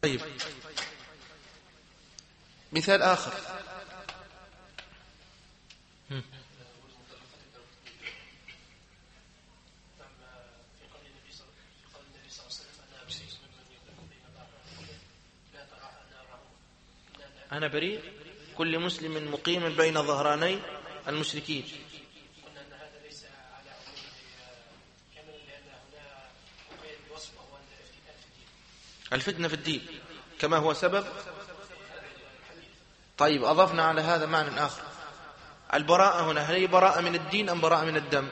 طيب، مثال آخر. أنا بريء كل مسلم مقيم بين ظهراني المشركين. الفتنة في الدين كما هو سبب. طيب، أضفنا على هذا معنى آخر. البراءة هنا هل هي براءة من الدين أم براءة من الدم؟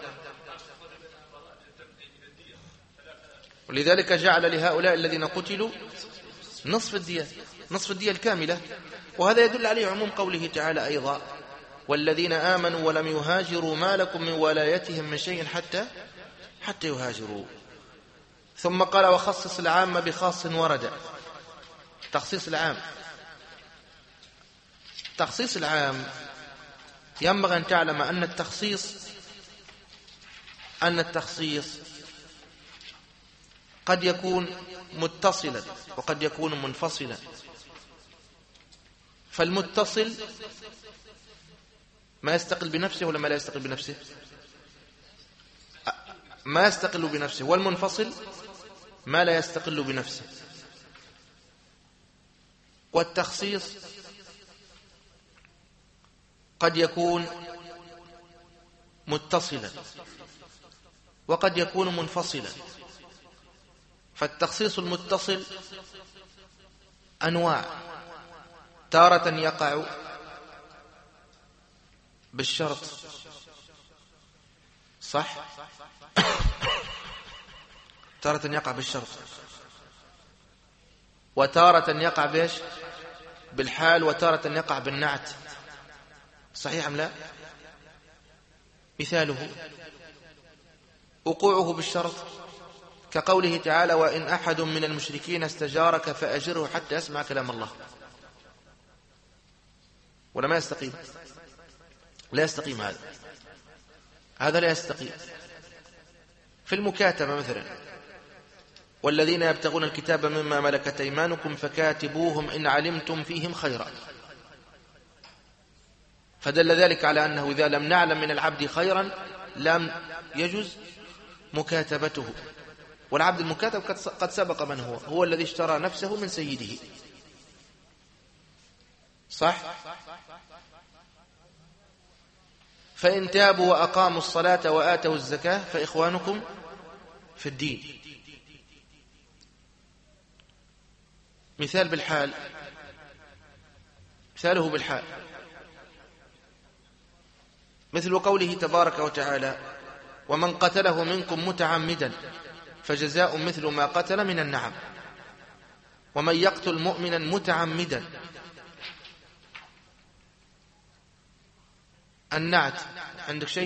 ولذلك جعل لهؤلاء الذين قتلوا نصف الدية، نصف الدية الكاملة. وهذا يدل عليه عموم قوله تعالى أيضا: والذين آمنوا ولم يهاجروا ما لكم من ولايتهم من شيء حتى يهاجروا. ثم قال: وخصص العام بخاص ورد. تخصيص العام، تخصيص العام ينبغي أن تعلم أن التخصيص قد يكون متصلا وقد يكون منفصلا. فالمتصل ما يستقل بنفسه ولا ما لا يستقل بنفسه؟ ما يستقل بنفسه. والمنفصل ما لا يستقل بنفسه. والتخصيص قد يكون متصلا وقد يكون منفصلا. فالتخصيص المتصل أنواع: تارة يقع بالشرط، صح؟ تارة يقع بالشرط، وتارة يقع بإيش؟ بالحال، وتارة يقع بالنعت، صحيح أم لا؟ مثاله وقوعه بالشرط كقوله تعالى: وإن أحد من المشركين استجارك فأجره حتى يسمع كلام الله. ولا ما يستقيم؟ لا يستقيم. هذا لا يستقيم. في المكاتبة مثلا: والذين يبتغون الكتاب مما ملكت أيمانكم فكاتبوهم إن علمتم فيهم خيرا. فدل ذلك على أنه إذا لم نعلم من العبد خيرا لم يجوز مكاتبته. والعبد المكاتب قد سبق من هو الذي اشترى نفسه من سيده، صح؟ فإن تابوا وأقاموا الصلاة وآتوا الزكاة فإخوانكم في الدين. مثال بالحال، مثاله بالحال مثل قوله تبارك وتعالى: ومن قتله منكم متعمدا فجزاء مثل ما قتل من النعم. ومن يقتل مؤمنا متعمدا، النعت عندك شيء؟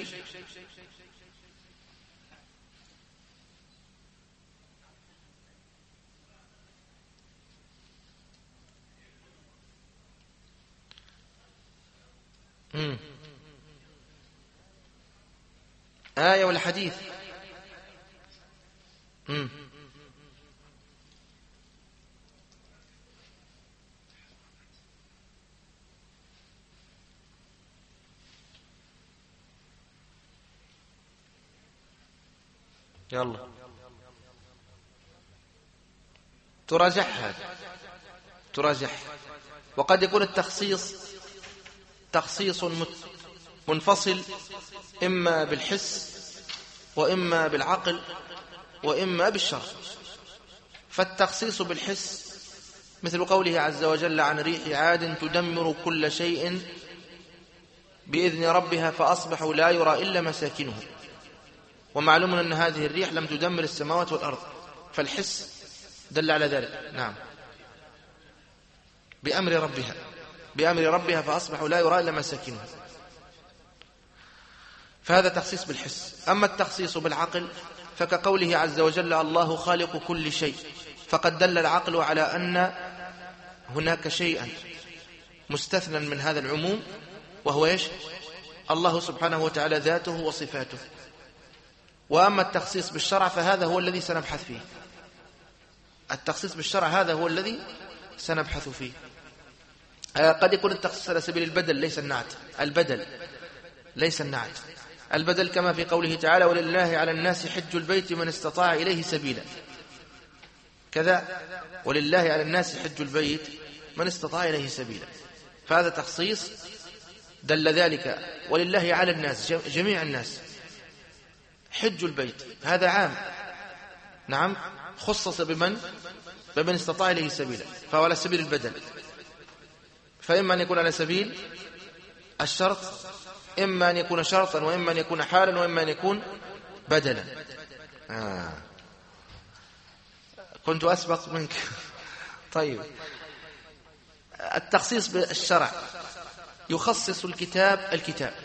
آية ولا حديث؟ يلا تراجعها، وقد يكون التخصيص تخصيص منفصل إما بالحس وإما بالعقل وإما بالشرع. فالتخصيص بالحس مثل قوله عز وجل عن ريح عاد تدمر كل شيء بإذن ربها فأصبحوا لا يرى إلا مساكنهم. ومعلوم أن هذه الريح لم تدمر السماوات والأرض، فالحس دل على ذلك. نعم، بأمر ربها فأصبحوا لا يرى إلا مساكنهم. فهذا تخصيص بالحس. أما التخصيص بالعقل فكقوله عز وجل الله خالق كل شيء، فقد دل العقل على أن هناك شيئا مستثنى من هذا العموم، وهو إيش؟ الله سبحانه وتعالى ذاته وصفاته. وأما التخصيص بالشرع فهذا هو الذي سنبحث فيه. التخصيص بالشرع هذا هو الذي سنبحث فيه. قد يكون التخصيص على سبيل البدل ليس النعت، البدل ليس النعت. البدل كما في قوله تعالى ولله على الناس حج البيت من استطاع إليه سبيلا، كذا ولله على الناس حج البيت من استطاع إليه سبيلا، فهذا تخصيص دل ذلك ولله على الناس جميع الناس حج البيت، هذا عام، نعم، خصص بمن استطاع إليه سبيلا، فهو على سبيل البدل، فإما أن يكون على سبيل الشرط، إما أن يكون شرطا وإما أن يكون حالا وإما أن يكون بدلا. كنت أسبق منك. طيب، التخصيص بالشرع يخصص الكتاب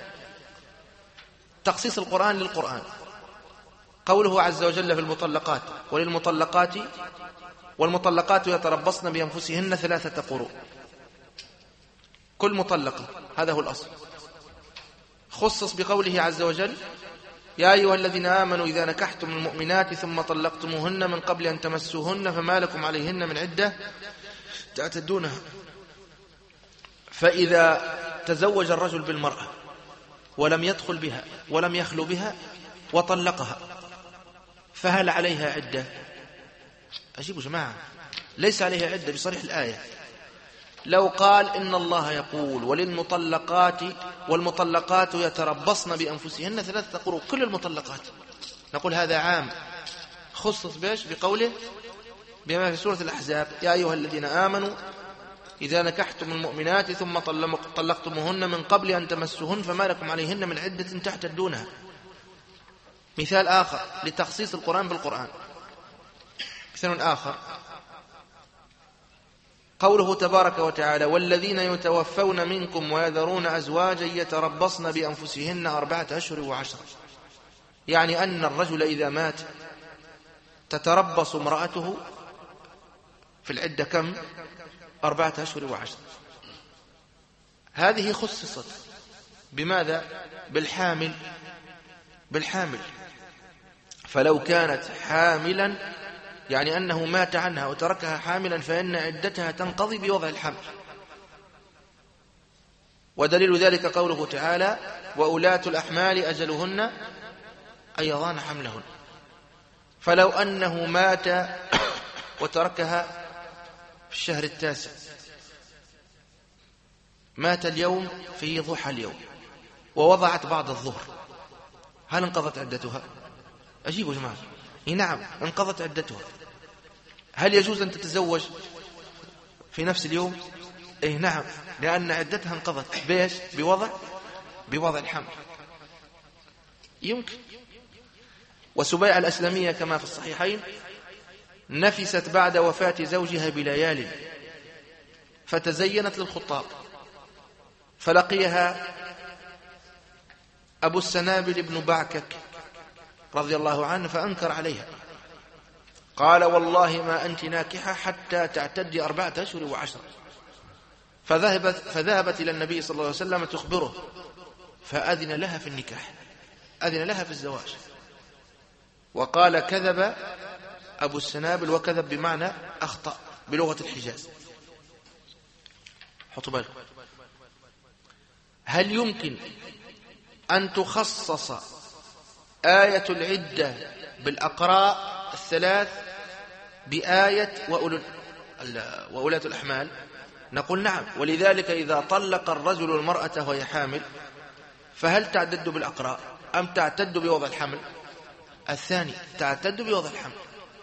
تخصيص القرآن للقرآن، قوله عز وجل في المطلقات وللمطلقات والمطلقات يتربصن بأنفسهن 3 قروء، كل مطلقة، هذا هو الأصل. خصص بقوله عز وجل يا أيها الذين آمنوا إذا نكحتم المؤمنات ثم طلقتموهن من قبل أن تمسوهن فما لكم عليهن من عدة تعتدونها. فإذا تزوج الرجل بالمرأة ولم يدخل بها ولم يخلو بها وطلقها فهل عليها عدة؟ أجيبوا جماعة، ليس عليها عدة بصريح الآية. لو قال إن الله يقول وللمطلقات والمطلقات يتربصن بأنفسهن 3 قروء، كل المطلقات، نقول هذا عام، خصص بيش بقوله بما في سورة الأحزاب يا أيها الذين آمنوا إذا نكحتم المؤمنات ثم طلقتموهن من قبل أن تمسوهن فما لكم عليهن من عدة تعتدونها. مثال آخر لتخصيص القرآن بالقرآن، مثال آخر قوله تبارك وتعالى والذين يتوفون منكم ويذرون أزواجا يتربصن بأنفسهن 4 أشهر و10، يعني أن الرجل إذا مات تتربص امرأته في العدة كم؟ 4 أشهر و10. هذه خصصت بماذا؟ بالحامل، فلو كانت حاملا يعني أنه مات عنها وتركها حاملا فإن عدتها تنقضي بوضع الحمل. ودليل ذلك قوله تعالى وأولاة الأحمال أجلهن أن يضعن حملهن. فلو أنه مات وتركها في الشهر 9، مات اليوم في ضحى اليوم ووضعت بعد الظهر، هل انقضت عدتها؟ أجيبوا جماعة. نعم، انقضت عدتها. هل يجوز أن تتزوج في نفس اليوم؟ نعم، لأن عدتها انقضت بيش؟ بوضع الحمل. يمكن. وسبيعة الأسلمية كما في الصحيحين نفست بعد وفاة زوجها بليال فتزينت للخطاب، فلقيها أبو السنابل بن بعكك رضي الله عنه فأنكر عليها، قال والله ما أنت ناكحة حتى تعتدي 4 أشهر و10. فذهبت إلى النبي صلى الله عليه وسلم تخبره فأذن لها في النكاح، أذن لها في الزواج. وقال كذب أبو السنابل، وكذب بمعنى أخطأ بلغة الحجاز. حطوا بالكم. هل يمكن أن تخصص آية العدة بالأقراء 3 بآية وأولاة الأحمال؟ نقول نعم. ولذلك إذا طلق الرجل المرأة وهي حامل فهل تعتد بالأقراء أم تعتد بوضع الحمل؟ الثاني، تعتد بوضع الحمل.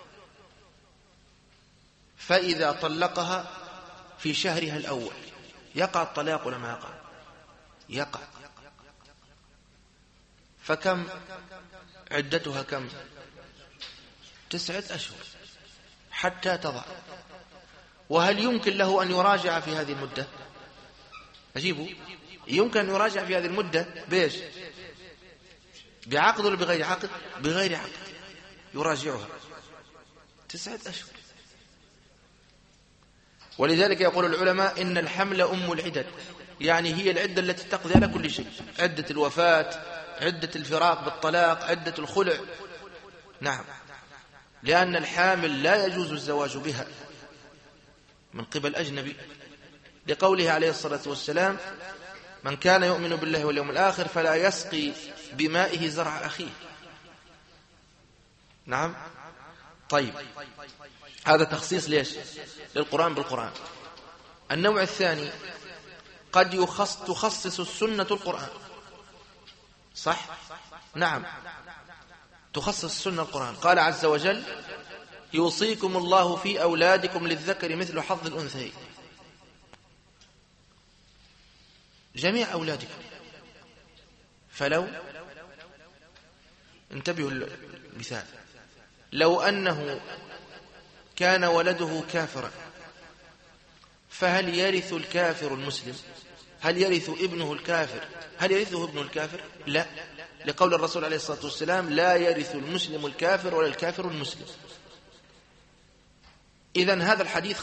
فإذا طلقها في شهرها الأول يقع الطلاق ولا ما يقع؟ يقع. فكم عدتها؟ كم؟ 9 أشهر حتى تضع. وهل يمكن له أن يراجع في هذه المدة؟ أجيبوا. يمكن أن يراجع في هذه المدة بإيش؟ بعقد ولا بغير عقد؟ بغير عقد يراجعها 9 أشهر. ولذلك يقول العلماء إن الحمل أم العدد، يعني هي العدة التي تقضي على كل شيء، عدة الوفاة، عدة الفراق بالطلاق، عدة الخلع. نعم، لأن الحامل لا يجوز الزواج بها من قبل أجنبي، لقوله عليه الصلاة والسلام: من كان يؤمن بالله واليوم الآخر فلا يسقي بمائه زرع أخيه. نعم. طيب، هذا تخصيص ليش؟ للقرآن بالقرآن. النوع الثاني: قد تخصص السنة القرآن. صح؟ نعم، تخصص السنة القرآن. قال عز وجل: يوصيكم الله في أولادكم للذكر مثل حظ الأنثيين. جميع أولادكم. فلو انتبهوا المثال، لو أنه كان ولده كافرا، فهل يرث الكافر المسلم؟ هل يرث ابنه الكافر؟ هل يرثه ابن الكافر؟ لا، لقول الرسول عليه الصلاة والسلام: لا يرث المسلم الكافر ولا الكافر المسلم. إذن هذا الحديث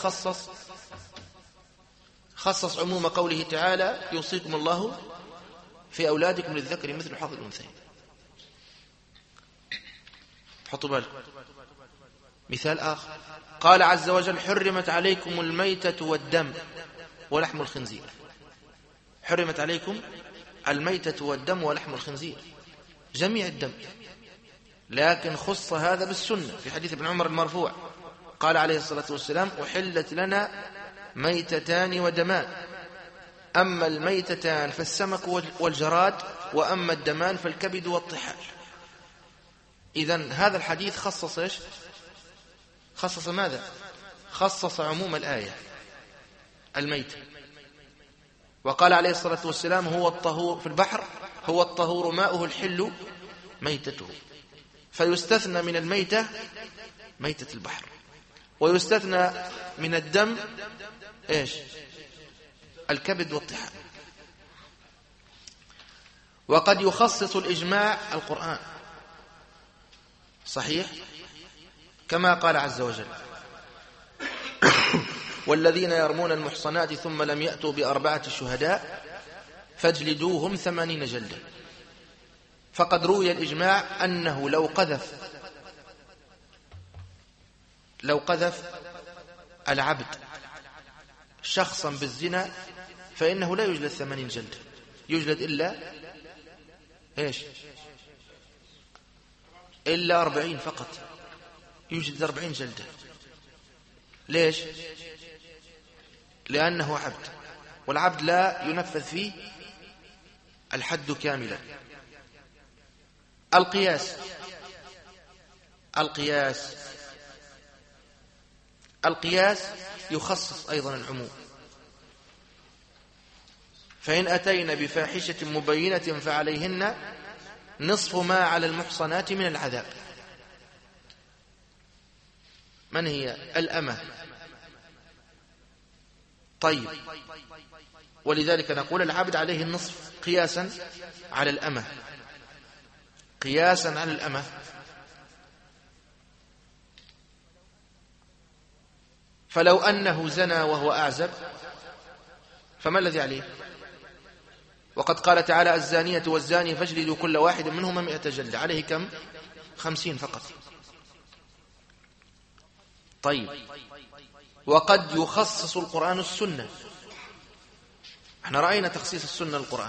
خصص عموم قوله تعالى: يوصيكم الله في أولادكم للذكر مثل حظ الأنثيين. حطوا بالكم. مثال آخر: قال عز وجل: حرمت عليكم الميتة والدم ولحم الخنزير. حرمت عليكم الميتة والدم ولحم الخنزير، جميع الدم، لكن خص هذا بالسنة في حديث ابن عمر المرفوع. قال عليه الصلاة والسلام: أحلت لنا ميتتان ودمان، أما الميتتان فالسمك والجراد، وأما الدمان فالكبد والطحال. إذن هذا الحديث خصص إيش؟ خصص ماذا؟ خصص عموم الآية، الميتة. وقال عليه الصلاة والسلام: هو الطهور في البحر، هو الطهور ماؤه الحل ميتته. فيستثنى من الميتة ميتة البحر، ويستثنى من الدم إيش؟ الكبد والطحال. وقد يخصص الإجماع القرآن، صحيح، كما قال عز وجل: والذين يرمون المحصنات ثم لم يأتوا بأربعة شهداء فاجلدوهم 80 جلدة. فقد روي الإجماع أنه لو قذف العبد شخصا بالزنا فإنه لا يجلد 80 جلدة، يجلد إلا 40 فقط، يجلد 40 جلدة. ليش؟ لأنه عبد، والعبد لا ينفذ فيه الحد كاملا. القياس يخصص أيضا العموم. فإن أتينا بفاحشة مبينة فعليهن نصف ما على المحصنات من العذاب. من هي؟ الأمة. طيب، ولذلك نقول العبد عليه النصف قياسا على الأمة، قياسا على الأمة. فلو أنه زنى وهو أعزب فما الذي عليه؟ وقد قال تعالى: الزانية والزاني فاجلدوا كل واحد منهما 100 جلدة. عليه كم؟ 50 فقط. طيب، وقد يخصص القرآن السنة. احنا رأينا تخصيص السنة للقرآن،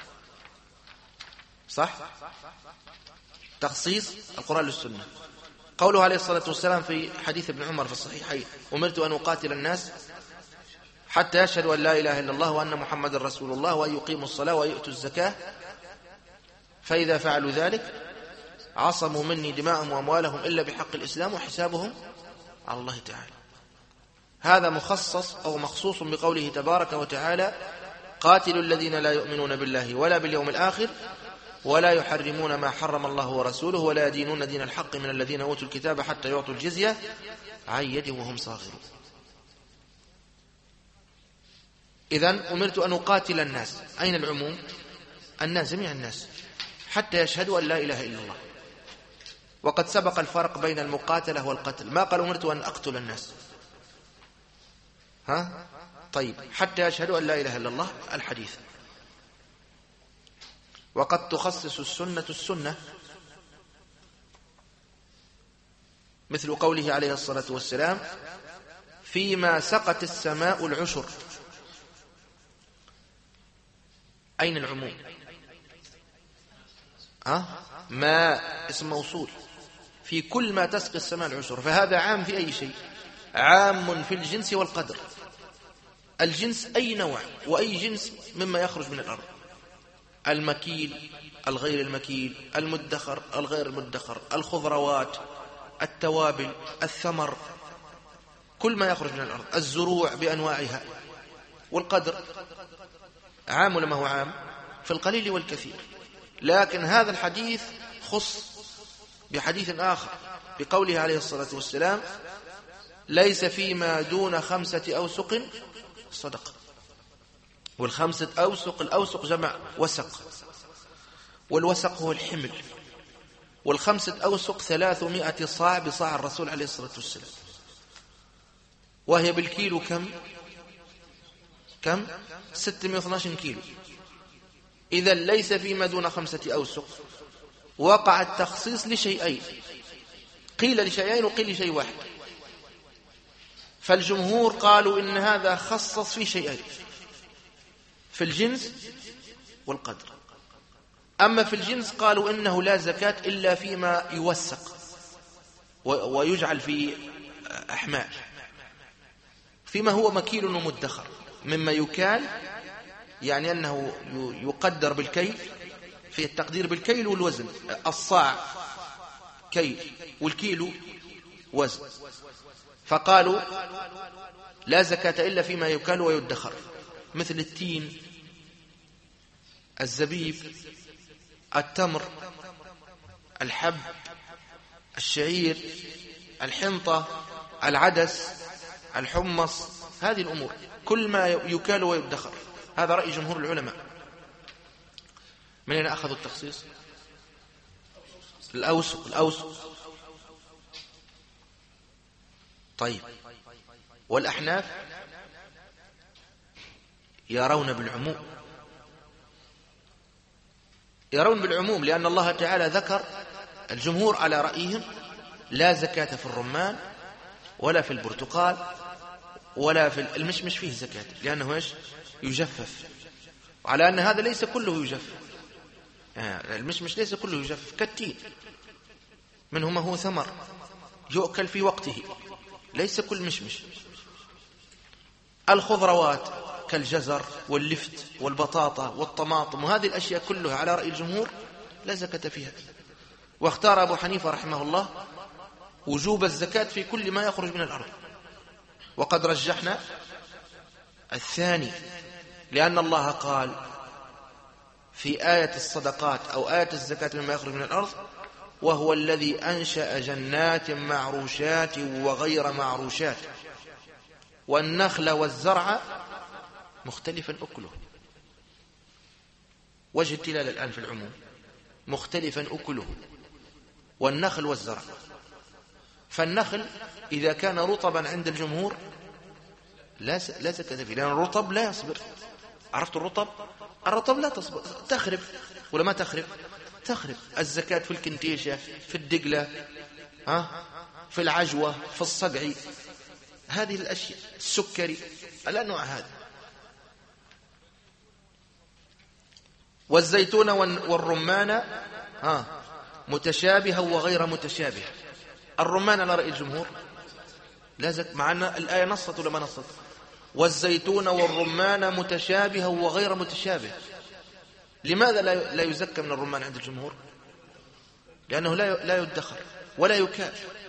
صح؟ تخصيص القرآن للسنة. قوله عليه الصلاة والسلام في حديث ابن عمر في الصحيحين: أمرت أن أقاتل الناس حتى يشهدوا أن لا إله إلا الله وأن محمد رسول الله وأن يقيموا الصلاة ويؤتوا الزكاة، فإذا فعلوا ذلك عصموا مني دماءهم وأموالهم إلا بحق الإسلام وحسابهم على الله تعالى. هذا مخصص أو مخصوص بقوله تبارك وتعالى: قاتلوا الذين لا يؤمنون بالله ولا باليوم الآخر ولا يحرمون ما حرم الله ورسوله ولا يدينون دين الحق من الذين أوتوا الكتاب حتى يعطوا الجزية عن يد وهم صاغرون. إذن أمرت أن أقاتل الناس. أين العموم؟ الناس، جميع الناس، حتى يشهدوا أن لا إله إلا الله. وقد سبق الفرق بين المقاتلة والقتل. ما قال أمرت أن أقتل الناس، طيب، حتى يشهدوا أن لا إله إلا الله الحديث. وقد تخصص السنة مثل قوله عليه الصلاة والسلام فيما سقت السماء العشر. أين العموم؟ ما اسم موصول في كل ما تسقي السماء العشر، فهذا عام في أي شيء؟ عام في الجنس والقدر. الجنس أي نوع وأي جنس مما يخرج من الأرض، المكيل، الغير المكيل، المدخر، الغير المدخر، الخضروات، التوابل، الثمر، كل ما يخرج من الأرض، الزروع بأنواعها. والقدر عام ولا ما هو عام؟ في القليل والكثير. لكن هذا الحديث خص بحديث آخر بقوله عليه الصلاة والسلام: ليس فيما دون 5 أوسق صدقة. والخمسة أوسق، الأوسق جمع وسق، والوسق هو الحمل. والخمسة أوسق 300 صاع بصاع الرسول عليه الصلاة والسلام، وهي بالكيلو كم 612 كيلو. إذا ليس فيما دون 5 أوسق. وقع التخصيص لشيئين، قيل لشيئين وقيل لشيء واحد. فالجمهور قالوا إن هذا خصص في شيئين، في الجنس والقدر. أما في الجنس قالوا إنه لا زكاة إلا فيما يوسق ويجعل في أحمال، فيما هو مكيل ومدخر، مما يكال، يعني أنه يقدر بالكيل، في التقدير بالكيل والوزن. الصاع كيل والكيلو وزن. فقالوا لا زكاة إلا فيما يكال ويدخر، مثل التين، الزبيب، التمر، الحب، الشعير، الحنطة، العدس، الحمص، هذه الأمور كل ما يكال ويدخر. هذا رأي جمهور العلماء. من أين أخذوا التخصيص؟ الأوسق. طيب، والأحناف يرون بالعموم، لأن الله تعالى ذكر. الجمهور على رأيهم لا زكاة في الرمان ولا في البرتقال ولا في المشمش فيه زكاة، لأنه يجفف، وعلى أن هذا ليس كله يجفف. المشمش ليس كله يجفف، كالتين منه ما هو ثمر يؤكل في وقته، ليس كل مشمش. الخضروات كالجزر واللفت والبطاطا والطماطم، وهذه الأشياء كلها على رأي الجمهور لا زكاة فيها. واختار أبو حنيفة رحمه الله وجوب الزكاة في كل ما يخرج من الأرض، وقد رجحنا الثاني، لأن الله قال في آية الصدقات أو آية الزكاة مما يخرج من الأرض: وهو الذي أنشأ جنات معروشات وغير معروشات والنخل والزرع مختلفا أكله. وجه الدلالة الآن في العموم: مختلفا أكله، والنخل والزرع. فالنخل إذا كان رطبا عند الجمهور لا زكاة فيه، لأن الرطب لا يصبر. عرفت الرطب لا تصبر، تخرب ولا ما تخرب؟ تخرب. الزكاة في الكنتيشة، في الدقلة، في العجوة، في الصقع، هذه الأشياء، السكري، الأنواع هذه. والزيتون والرمان متشابها وغير متشابه. الرمان على رأي الجمهور لا زكاة، مع أن الآية نصت ولا ما نصت؟ والزيتون والرمان متشابها وغير متشابه. لماذا لا يزكى من الرمان عند الجمهور؟ لأنه لا يدخر ولا يكال.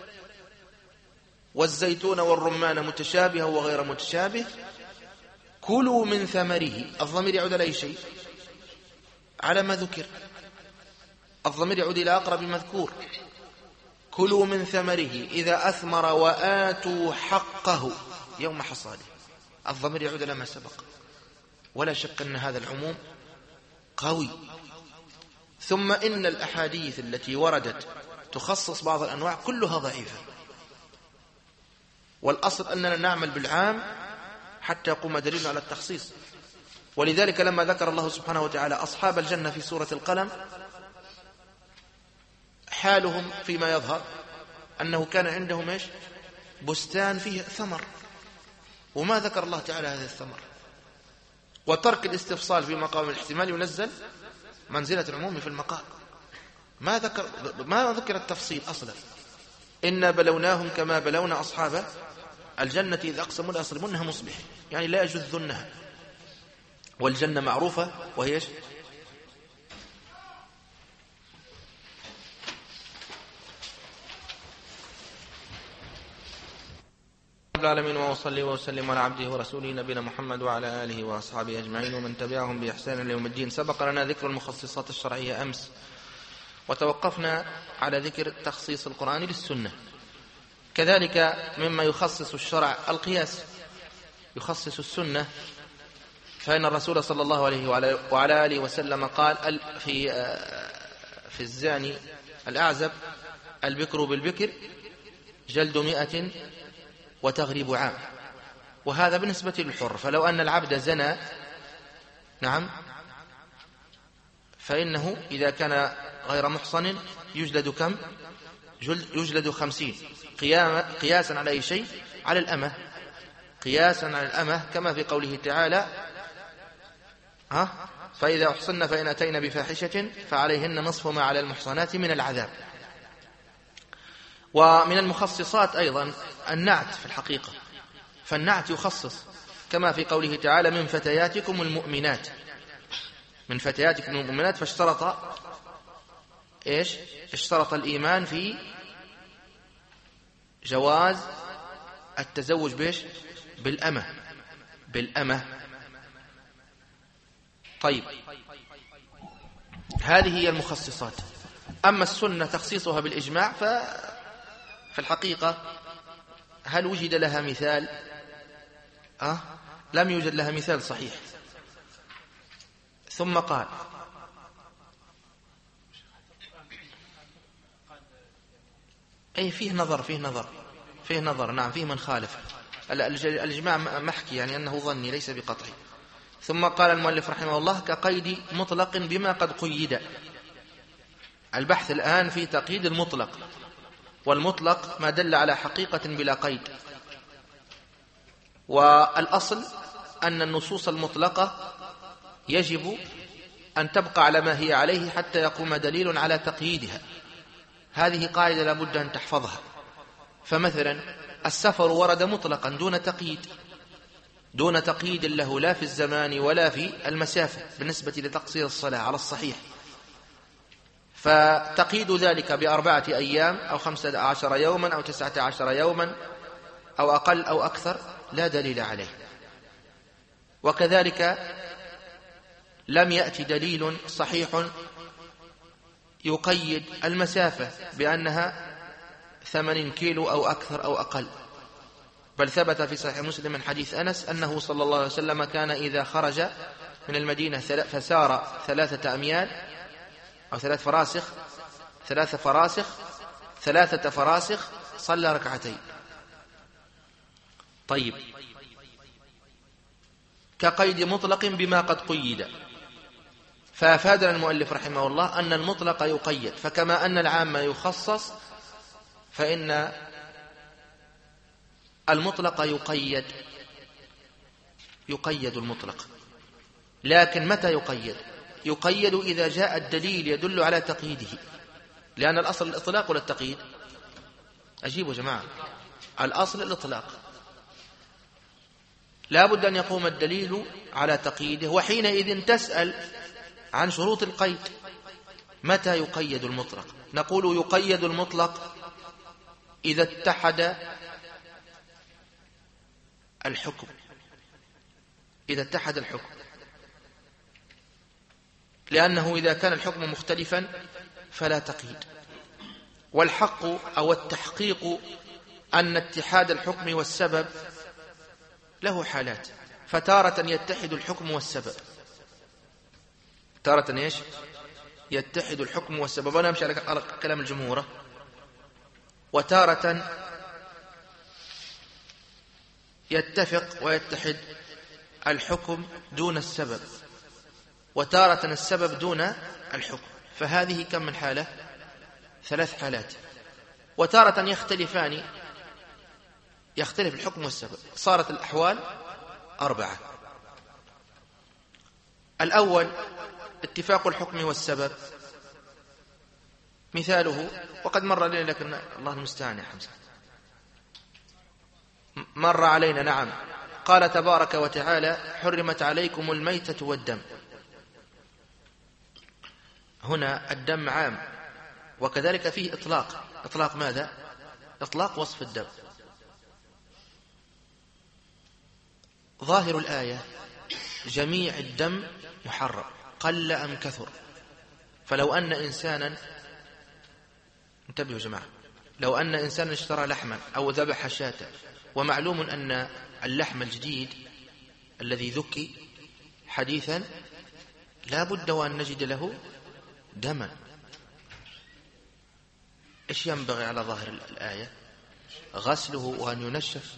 والزيتون والرمان متشابها وغير متشابه كلوا من ثمره. الضمير يعود على أي شيء؟ على ما ذكر. الضمير يعود إلى أقرب مذكور. كلوا من ثمره إذا أثمر وآتوا حقه يوم حصاده. الضمير يعود إلى ما سبق. ولا شك أن هذا العموم قوي. ثم إن الأحاديث التي وردت تخصص بعض الأنواع كلها ضعيفة، والأصل أننا نعمل بالعام حتى يقوم دليل على التخصيص. ولذلك لما ذكر الله سبحانه وتعالى أصحاب الجنة في سورة القلم، حالهم فيما يظهر أنه كان عندهم بستان فيه ثمر، وما ذكر الله تعالى هذه الثمرة. وترك الاستفصال في مقام الاحتمال ينزل منزلة العموم في المقام. ما ذكر التفصيل أصلا. إنا بلوناهم كما بلونا أصحاب الجنة إذ أقسموا ليصرمنها مصبح، يعني لا يجذنها. والجنة معروفة وهي ايش؟ العالمين. وأصلي وأسلم على عبده ورسوله نبينا محمد وعلى آله وأصحابه أجمعين ومن تبعهم بإحسان إلى يوم الدين. سبق لنا ذكر المخصصات الشرعية أمس، وتوقفنا على ذكر تخصيص القرآن للسنة. كذلك مما يخصص الشرع القياس، يخصص السنة، فإن الرسول صلى الله عليه وعلى آله وسلم قال في الزاني الأعزب: البكر بالبكر جلد 100 وتغريب عام. وهذا بالنسبة للحر. فلو أن العبد زنى نعم فإنه إذا كان غير محصن يجلد كم؟ يجلد 50 قياسا على أي شيء؟ على الأمة، قياسا على الأمة، كما في قوله تعالى: فإذا أحصن فإن أتين بفاحشة فعليهن نصف ما على المحصنات من العذاب. ومن المخصصات أيضا النعت في الحقيقة، فالنعت يخصص كما في قوله تعالى: من فتياتكم المؤمنات، من فتياتكم المؤمنات. فاشترط إيش؟ اشترط الإيمان في جواز التزوج بإيش؟ بالأمة. طيب، هذه هي المخصصات. أما السنة تخصيصها بالإجماع في الحقيقة هل وجد لها مثال؟ لم يوجد لها مثال صحيح. ثم قال: أي فيه نظر نعم، فيه من خالف. الإجماع محكي، يعني أنه ظني ليس بقطعي. ثم قال المؤلف رحمه الله: كقيد مطلق بما قد قيد. البحث الآن في تقييد المطلق، والمطلق ما دل على حقيقة بلا قيد. والأصل أن النصوص المطلقة يجب أن تبقى على ما هي عليه حتى يقوم دليل على تقييدها. هذه قاعدة لا بد أن تحفظها. فمثلا السفر ورد مطلقا دون تقييد له لا في الزمان ولا في المسافة بالنسبة لتقصير الصلاة على الصحيح. فتقييد ذلك ب4 أيام أو 15 يوما أو 19 يوما أو أقل أو أكثر لا دليل عليه. وكذلك لم يأتي دليل صحيح يقيد المسافة بأنها 80 كيلو أو أكثر أو أقل، بل ثبت في صحيح مسلم من حديث أنس أنه صلى الله عليه وسلم كان إذا خرج من المدينة فسار 3 أميال أو 3 فراسخ صلى ركعتين. طيب، كقيد مطلق بما قد قيد. فأفادنا المؤلف رحمه الله أن المطلق يقيد، فكما أن العام يخصص فإن المطلق يقيد المطلق. لكن متى يقيد إذا جاء الدليل يدل على تقييده، لأن الأصل الإطلاق ولا التقييد؟ أجيبوا جماعة، الأصل الإطلاق، لا بد أن يقوم الدليل على تقييده. وحينئذ تسأل عن شروط القيد، متى يقيد المطلق؟ نقول يقيد المطلق إذا اتحد الحكم، لأنه إذا كان الحكم مختلفا فلا تقييد. والحق أو التحقيق أن اتحاد الحكم والسبب له حالات، فتارة يتحد الحكم والسبب، تارة ايش؟ يتحد الحكم والسبب، وانا امشي على كلام الجمهور. وتارة يتفق ويتحد الحكم دون السبب، وتارة السبب دون الحكم. فهذه كم من حالة؟ 3 حالات. وتارة يختلفان يختلف الحكم والسبب. صارت الأحوال 4. الأول اتفاق الحكم والسبب، مثاله وقد مر علينا لكن الله المستعان يا حمزة، مر علينا نعم. قال تبارك وتعالى: حرمت عليكم الميتة والدم. هنا الدم عام، وكذلك فيه إطلاق. إطلاق ماذا؟ إطلاق وصف الدم. ظاهر الآية جميع الدم محرم قل أم كثر. فلو أن إنسانا، انتبهوا جماعة، لو أن إنسانا اشترى لحما أو ذبح شاة، ومعلوم أن اللحم الجديد الذي ذكي حديثا لا بد وأن نجد له دما، إيش ينبغي على ظاهر الآية؟ غسله وأن ينشف.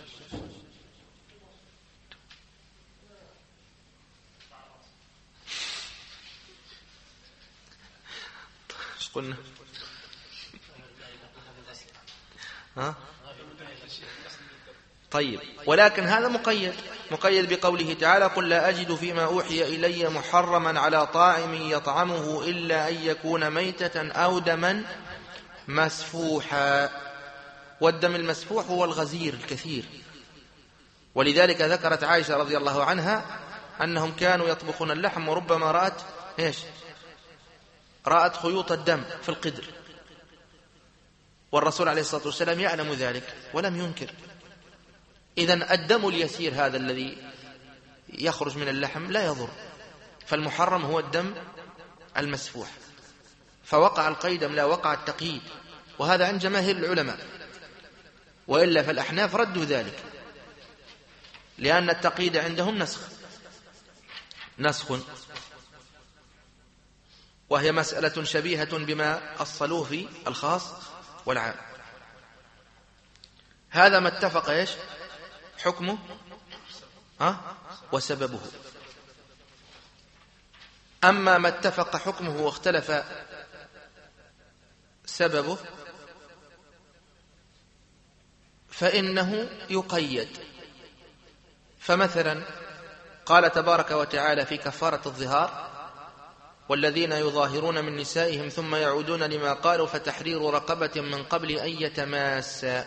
ايش قلنا؟ ها؟ طيب، ولكن هذا مقيد بقوله تعالى: قل لا أجد فيما أوحي إلي محرما على طاعم يطعمه إلا أن يكون ميتة أو دما مسفوحا. والدم المسفوح هو الغزير الكثير، ولذلك ذكرت عائشة رضي الله عنها أنهم كانوا يطبخون اللحم وربما رأت خيوط الدم في القدر، والرسول عليه الصلاة والسلام يعلم ذلك ولم ينكر. إذن الدم اليسير هذا الذي يخرج من اللحم لا يضر، فالمحرم هو الدم المسفوح. فوقع القيد أم لا وقع التقييد، وهذا عند جماهير العلماء، وإلا فالأحناف ردوا ذلك، لأن التقييد عندهم نسخ، وهي مسألة شبيهة بما أصلوه في الخاص والعام. هذا ما اتفق حكمه وسببه. أما ما اتفق حكمه واختلف سببه فإنه يقيد. فمثلا قال تبارك وتعالى في كفارة الظهار: والذين يظاهرون من نسائهم ثم يعودون لما قالوا فتحرير رقبة من قبل أن يتماسا.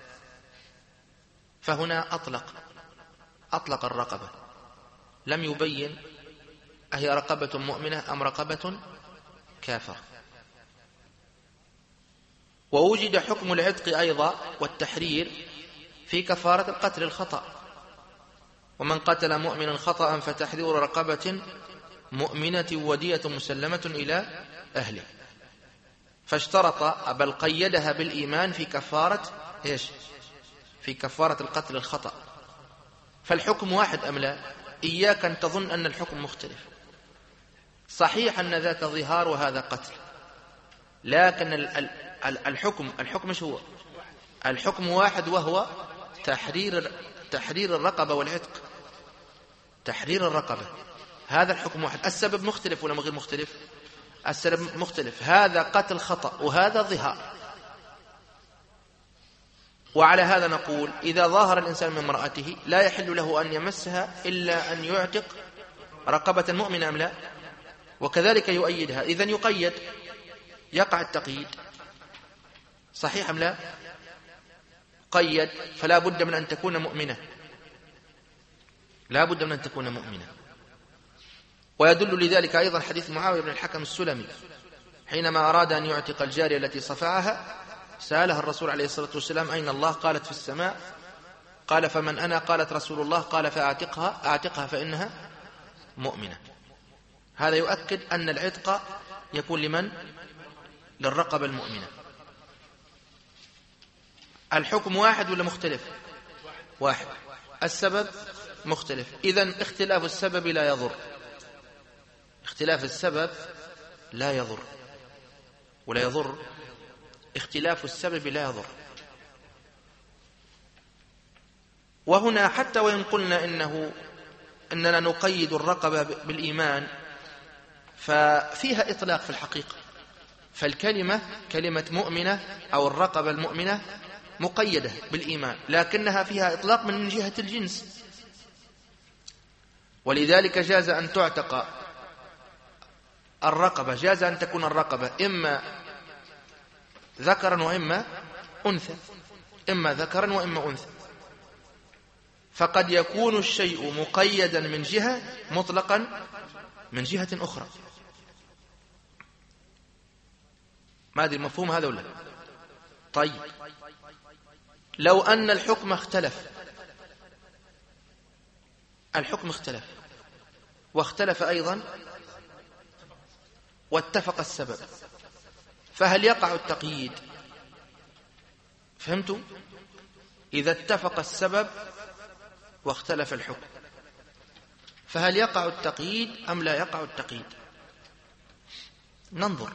فهنا أطلق الرقبة، لم يبين أهي رقبة مؤمنة أم رقبة كافر. ووجد حكم العتق أيضا والتحرير في كفارة القتل الخطأ: ومن قتل مؤمنا خطأ فتحرير رقبة مؤمنة ودية مسلمة إلى أهله. فاشترط بل قيدها بالإيمان في كفارة في كفارة القتل الخطأ. فالحكم واحد أم لا؟ إياك أن تظن أن الحكم مختلف. صحيح أن ذاك ظهار وهذا قتل، لكن الحكم شو هو؟ الحكم واحد، وهو تحرير الرقبة والعتق. تحرير الرقبة هذا الحكم واحد. السبب مختلف ولا غير مختلف؟ السبب مختلف، هذا قتل خطأ وهذا ظهار. وعلى هذا نقول: إذا ظاهر الإنسان من امرأته لا يحل له أن يمسها إلا أن يعتق رقبة مؤمنة أم لا؟ وكذلك يؤيدها. إذن يقيد، يقع التقييد. صحيح أم لا؟ قيد، فلا بد من أن تكون مؤمنة، لا بد من أن تكون مؤمنة. ويدل لذلك أيضا حديث معاوية بن الحكم السلمي حينما أراد أن يعتق الجارية التي صفعها، سألها الرسول عليه الصلاة والسلام: أين الله؟ قالت: في السماء. قال: فمن أنا؟ قالت: رسول الله. قال: فأعتقها فإنها مؤمنة. هذا يؤكد أن العتق يكون لمن؟ للرقبة المؤمنة. الحكم واحد ولا مختلف؟ واحد. السبب مختلف. إذن اختلاف السبب لا يضر. اختلاف السبب لا يضر، ولا يضر اختلاف السبب لا يضر. وهنا حتى وإن قلنا إننا نقيد الرقبة بالإيمان، ففيها إطلاق في الحقيقة. فالكلمة كلمة مؤمنة أو الرقبة المؤمنة مقيدة بالإيمان، لكنها فيها إطلاق من جهة الجنس، ولذلك جاز أن تعتق الرقبة، جاز أن تكون الرقبة إما ذكرا وإما أنثى، إما ذكرا وإما أنثى. فقد يكون الشيء مقيدا من جهة، مطلقا من جهة أخرى. ما أدري مفهوم هذا ولا؟ طيب، لو أن الحكم اختلف، الحكم اختلف واختلف أيضا واتفق السبب، فهل يقع التقييد؟ فهمتوا؟ إذا اتفق السبب واختلف الحكم، فهل يقع التقييد أم لا يقع التقييد؟ ننظر.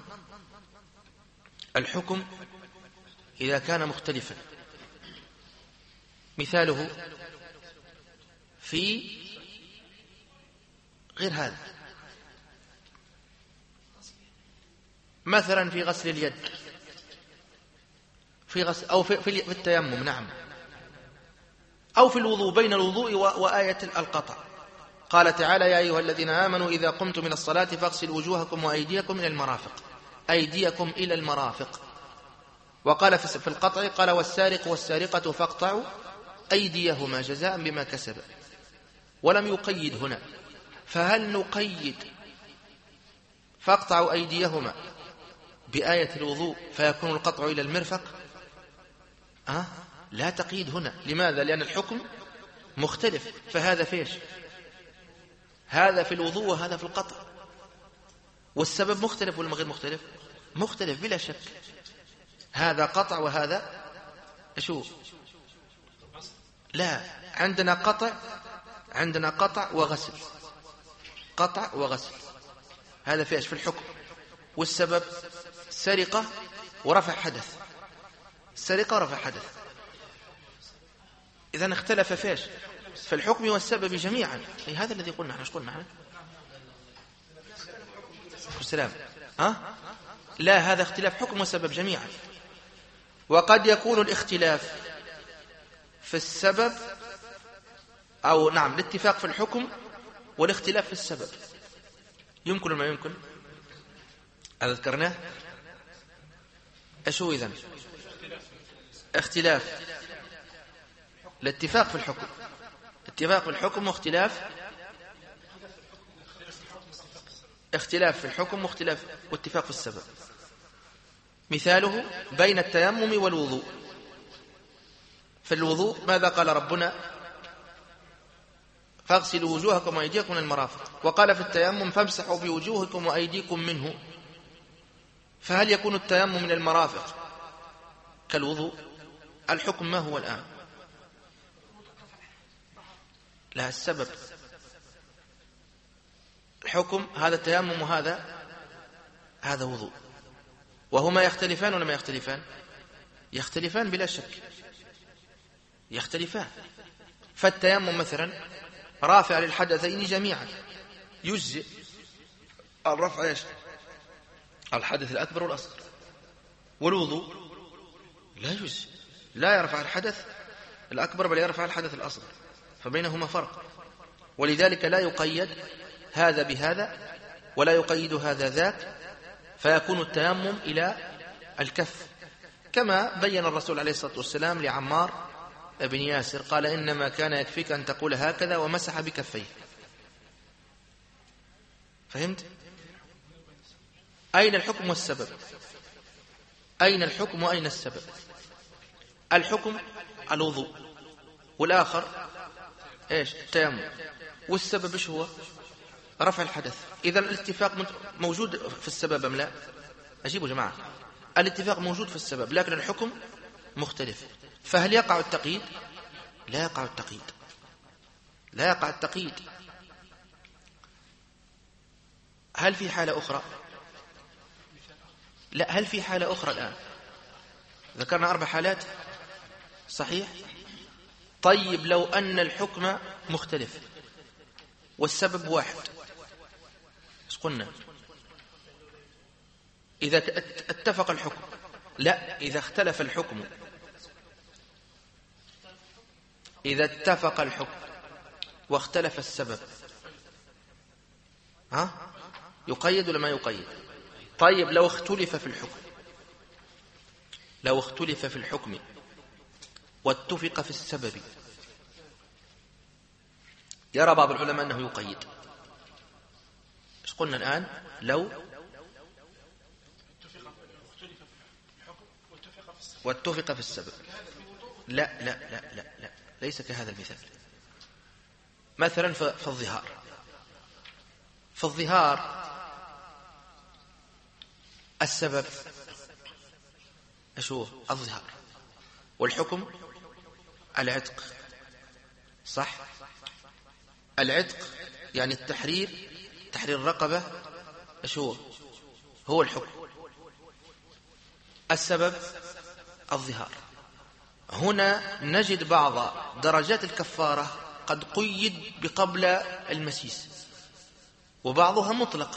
الحكم إذا كان مختلفا، مثاله في غير هذا، مثلا في غسل اليد، في غسل أو في التيمم، نعم، أو في الوضوء، بين الوضوء وآية القطع. قال تعالى: يا أيها الذين آمنوا إذا قمتم من الصلاة فاغسلوا وجوهكم وأيديكم إلى المرافق، أيديكم إلى المرافق. وقال في القطع، قال: والسارق والسارقة فاقطعوا أيديهما جزاء بما كسب، ولم يقيد هنا. فهل نقيد فاقطعوا أيديهما بآية الوضوء فيكون القطع إلى المرفق؟ لا تقييد هنا. لماذا؟ لأن الحكم مختلف. فهذا فيش، هذا في الوضوء وهذا في القطع، والسبب مختلف ولا غير مختلف؟ مختلف بلا شك. هذا قطع وهذا شو؟ لا، عندنا قطع وغسل، قطع وغسل، هذا فيش في الحكم. والسبب سرقة ورفع حدث، السرقة ورفع حدث. إذن اختلف فيش في الحكم والسبب جميعا. هذا الذي قلنا احنا. ايش قلنا احنا؟ السلام. لا، هذا اختلاف حكم وسبب جميعا. وقد يكون الاختلاف في السبب، أو نعم الاتفاق في الحكم والاختلاف في السبب. يمكن ولا ما يمكن؟ هذا ذكرناه. أشو إذن؟ اختلاف، الاتفاق في الحكم، اتفاق في الحكم واختلاف، اختلاف في الحكم واختلاف واتفاق في السبب. مثاله بين التيمم والوضوء. في الوضوء ماذا قال ربنا؟ فاغسلوا وجوهكم وأيديكم من المرافق. وقال في التيمم فامسحوا بوجوهكم وأيديكم منه. فهل يكون التيمم من المرافق كالوضوء؟ الحكم ما هو الآن؟ لا، السبب. الحكم هذا التيمم وهذا وضوء، وهما يختلفان ولا ما يختلفان؟ يختلفان بلا شك، يختلفان. فالتيمم مثلا رافع للحدثين جميعا، يجزئ الرفع ايش؟ الحدث الأكبر والأصغر. والوضوء لا يجزئ، لا يرفع الحدث الأكبر بل يرفع الحدث الأصغر، فبينهما فرق. ولذلك لا يقيد هذا بهذا ولا يقيد هذا ذاك، فيكون التيمم إلى الكف، كما بين الرسول عليه الصلاة والسلام لعمار بن ياسر، قال: إنما كان يكفيك أن تقول هكذا، ومسح بكفيه. فهمت؟ أين الحكم والسبب؟ أين الحكم وأين السبب؟ الحكم الوضوء، والآخر إيش؟ التيمم. والسبب إيش هو؟ رفع الحدث. إذا الاتفاق موجود في السبب أم لا؟ أجيبوا جماعة، الاتفاق موجود في السبب، لكن الحكم مختلف. فهل يقع التقييد؟ لا يقع التقييد، لا يقع التقييد. هل في حالة أخرى؟ لا، هل في حالة أخرى الآن؟ ذكرنا 4 حالات، صحيح؟ طيب، لو أن الحكم مختلف والسبب واحد، ايش قلنا؟ إذا اتفق الحكم. لا، إذا اختلف الحكم إذا اتفق الحكم واختلف السبب يقيد ولا ما يقيد؟ طيب لو اختلف في الحكم واتفق في السبب، يرى بعض العلماء أنه يقيد. ايش قلنا الآن؟ لو واتفق في السبب. لا لا لا لا لا، ليس كهذا المثال. مثلا في الظهار السبب ايش هو؟ الظهار، والحكم العتق، صح؟ العتق يعني تحرير الرقبة، ايش هو الحكم. السبب الظهار. هنا نجد بعض درجات الكفارة قد قيد بقبل المسيس، وبعضها مطلق.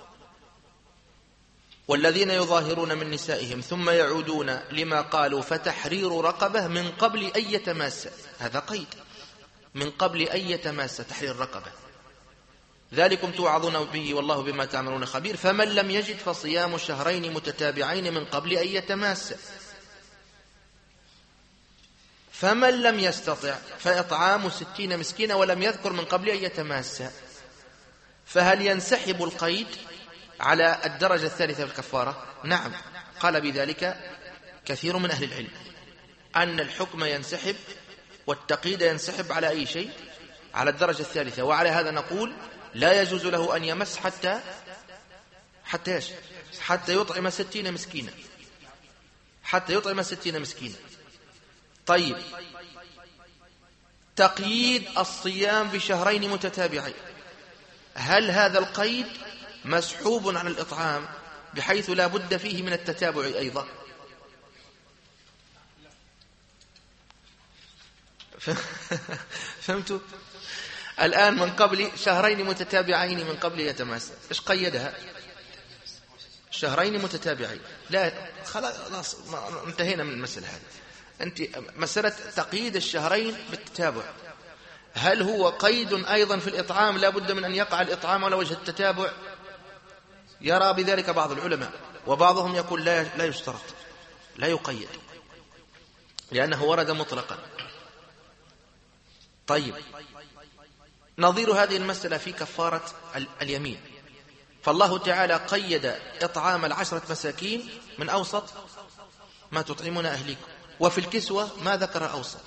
والذين يظاهرون من نسائهم ثم يعودون لما قالوا فتحرير رقبة من قبل أن يتماس، هذا قيد، من قبل أن يتماس تحرير رقبة. ذلكم توعظون به والله بما تعملون خبير، فمن لم يجد فصيام شهرين متتابعين من قبل أن يتماس، فمن لم يستطع فإطعام 60 مسكينا، ولم يذكر من قبل أن يتماس. فهل ينسحب القيد على الدرجة الثالثة في الكفارة؟ نعم، قال بذلك كثير من أهل العلم، أن الحكم ينسحب والتقييد ينسحب على أي شيء؟ على الدرجة الثالثة. وعلى هذا نقول لا يجوز له أن يمس حتى يطعم 60 مسكينا، حتى يطعم 60 مسكينا. طيب، تقييد الصيام بشهرين متتابعين، هل هذا القيد مسحوب عن الإطعام بحيث لا بد فيه من التتابع أيضا؟ فهمتوا؟ الآن من قبل شهرين متتابعين من قبل يتماس، إيش قيدها؟ شهرين متتابعين. لا خلاص، انتهينا من المسألة هذه. أنت مسألة تقييد الشهرين بالتتابع، هل هو قيد أيضا في الإطعام لا بد من أن يقع الإطعام على وجه التتابع؟ يرى بذلك بعض العلماء، وبعضهم يقول لا يشترط، لا يقيد، لأنه ورد مطلقا. طيب، نظير هذه المسألة في كفارة اليمين، فالله تعالى قيد إطعام 10 مساكين من أوسط ما تطعمون أهليكم، وفي الكسوة ما ذكر أوسط.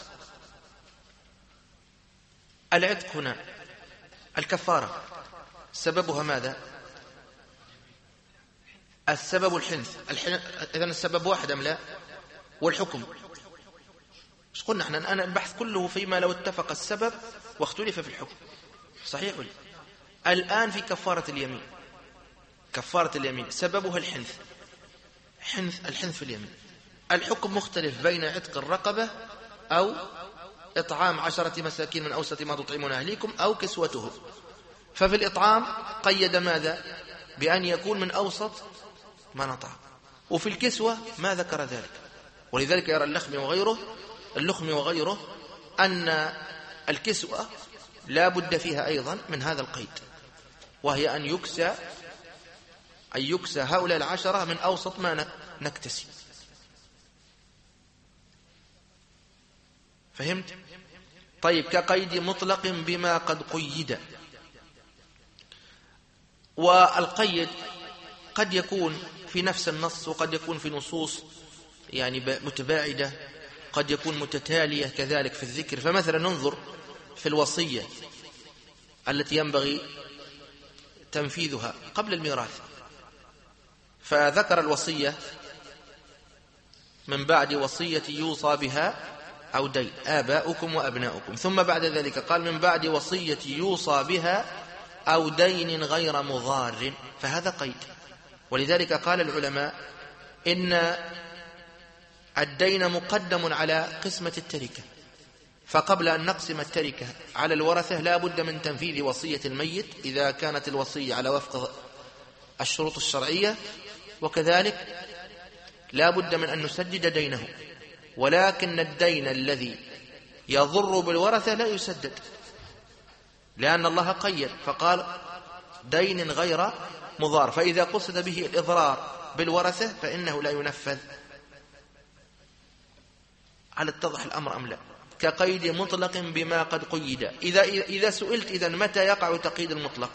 العتق هنا الكفارة سببها ماذا؟ السبب الحنث. إذن السبب واحد أم لا؟ والحكم ايش قلنا احنا؟ أنا البحث كله فيما لو اتفق السبب واختلف في الحكم، صحيح ولا؟ الآن في كفارة اليمين، كفارة اليمين سببها الحنث، الحنث في اليمين. الحكم مختلف بين عتق الرقبة أو إطعام 10 مساكين من أوسط ما تطعمون أهليكم أو كسوته. ففي الإطعام قيد ماذا؟ بأن يكون من أوسط ما نطعم، وفي الكسوة ما ذكر ذلك. ولذلك يرى اللخمي وغيره أن الكسوة لا بد فيها أيضا من هذا القيد، وهي أن يكسى هؤلاء 10 من أوسط ما نكتسي. فهمت؟ طيب، كقيد مطلق بما قد قيد. والقيد قد يكون في نفس النص، وقد يكون في نصوص يعني متباعدة، قد يكون متتالية كذلك في الذكر. فمثلا ننظر في الوصية التي ينبغي تنفيذها قبل الميراث، فذكر الوصية من بعد وصية يوصى بها أو دين آباؤكم وأبناؤكم، ثم بعد ذلك قال من بعد وصية يوصى بها أو دين غير مضار، فهذا قيد. ولذلك قال العلماء إن الدين مقدم على قسمة التركة، فقبل أن نقسم التركة على الورثة لا بد من تنفيذ وصية الميت إذا كانت الوصية على وفق الشروط الشرعية، وكذلك لا بد من أن نسدد دينه. ولكن الدين الذي يضر بالورثة لا يسدد، لأن الله قيد فقال دين غير مضار، فإذا قصد به الإضرار بالورثة فإنه لا ينفذ. هل اتضح الأمر أم لا؟ كقيد مطلق بما قد قيد. إذا سئلت إذن متى يقع تقييد المطلق؟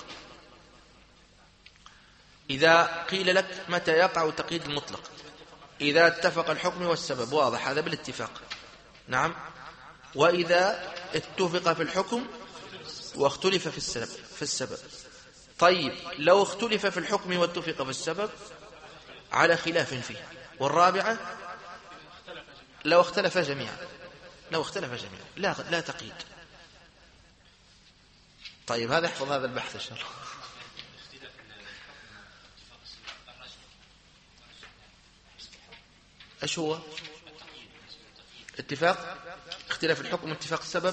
إذا قيل لك متى يقع تقييد المطلق؟ إذا اتفق الحكم والسبب، واضح هذا بالاتفاق، نعم. وإذا اتفق في الحكم واختلف في السبب. طيب لو اختلف في الحكم واتفق في السبب على خلاف فيه. والرابعة لو اختلف جميعا، لا تقييد. طيب هذا احفظ هذا البحث إن شاء الله. ايش هو؟ اتفاق اختلاف الحكم واتفاق السبب.